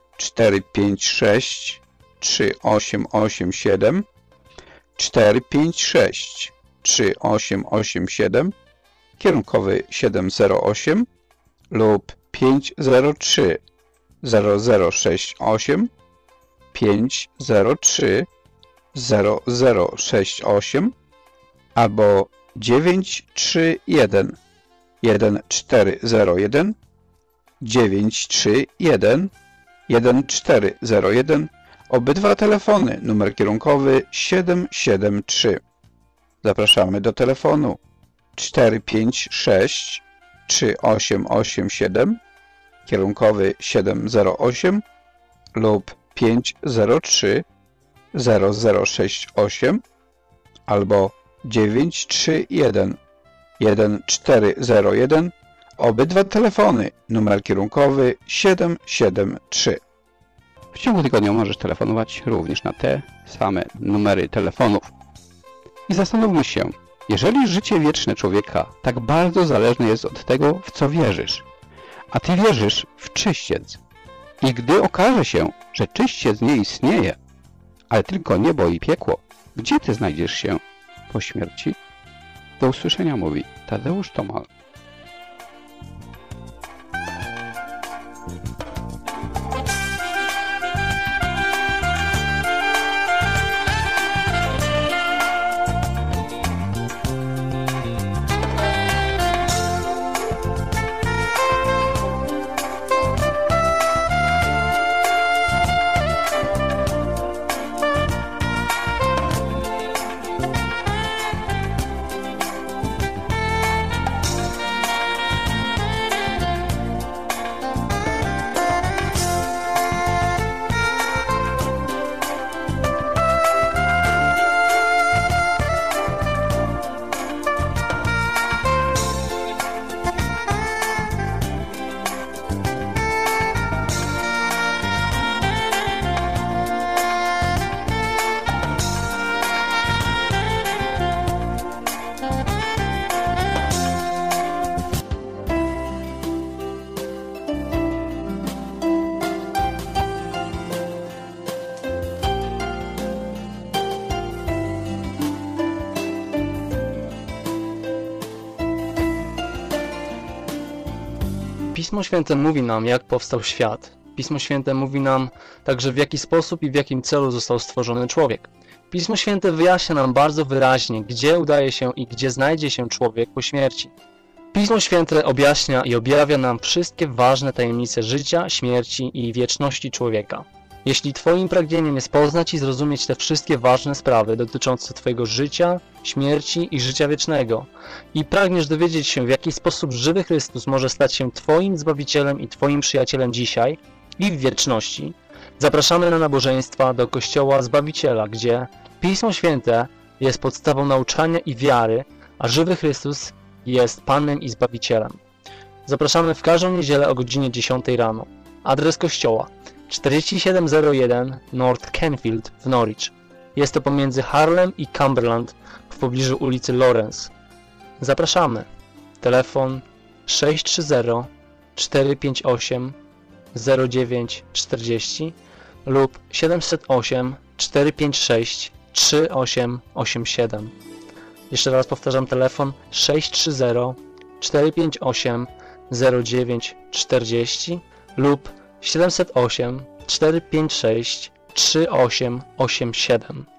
456 3887 456 3887 kierunkowy 708 lub 503 0068 503 0068 albo 931 1401 931 1401. Obydwa telefony, numer kierunkowy 773. Zapraszamy do telefonu 456 3887 kierunkowy 708 lub 503 0068 albo 931 1401. Obydwa telefony, numer kierunkowy 773. W ciągu tygodnia możesz telefonować również na te same numery telefonów. I zastanówmy się, jeżeli życie wieczne człowieka tak bardzo zależne jest od tego, w co wierzysz, a Ty wierzysz w czyściec, i gdy okaże się, że czyściec nie istnieje, ale tylko niebo i piekło, gdzie Ty znajdziesz się po śmierci? Do usłyszenia, mówi Tadeusz Tomal. Pismo Święte mówi nam, jak powstał świat. Pismo Święte mówi nam także, w jaki sposób i w jakim celu został stworzony człowiek. Pismo Święte wyjaśnia nam bardzo wyraźnie, gdzie udaje się i gdzie znajdzie się człowiek po śmierci. Pismo Święte objaśnia i objawia nam wszystkie ważne tajemnice życia, śmierci i wieczności człowieka. Jeśli Twoim pragnieniem jest poznać i zrozumieć te wszystkie ważne sprawy dotyczące Twojego życia, śmierci i życia wiecznego i pragniesz dowiedzieć się, w jaki sposób żywy Chrystus może stać się Twoim Zbawicielem i Twoim przyjacielem dzisiaj i w wieczności, zapraszamy na nabożeństwa do Kościoła Zbawiciela, gdzie Pismo Święte jest podstawą nauczania i wiary, a żywy Chrystus jest Panem i Zbawicielem. Zapraszamy w każdą niedzielę o godzinie 10 rano. Adres kościoła 4701 North Canfield w Norwich. Jest to pomiędzy Harlem i Cumberland w pobliżu ulicy Lawrence. Zapraszamy. Telefon 630 458 0940 lub 708 456 3887. Jeszcze raz powtarzam, telefon 630 458 0940 lub 708 456 3887.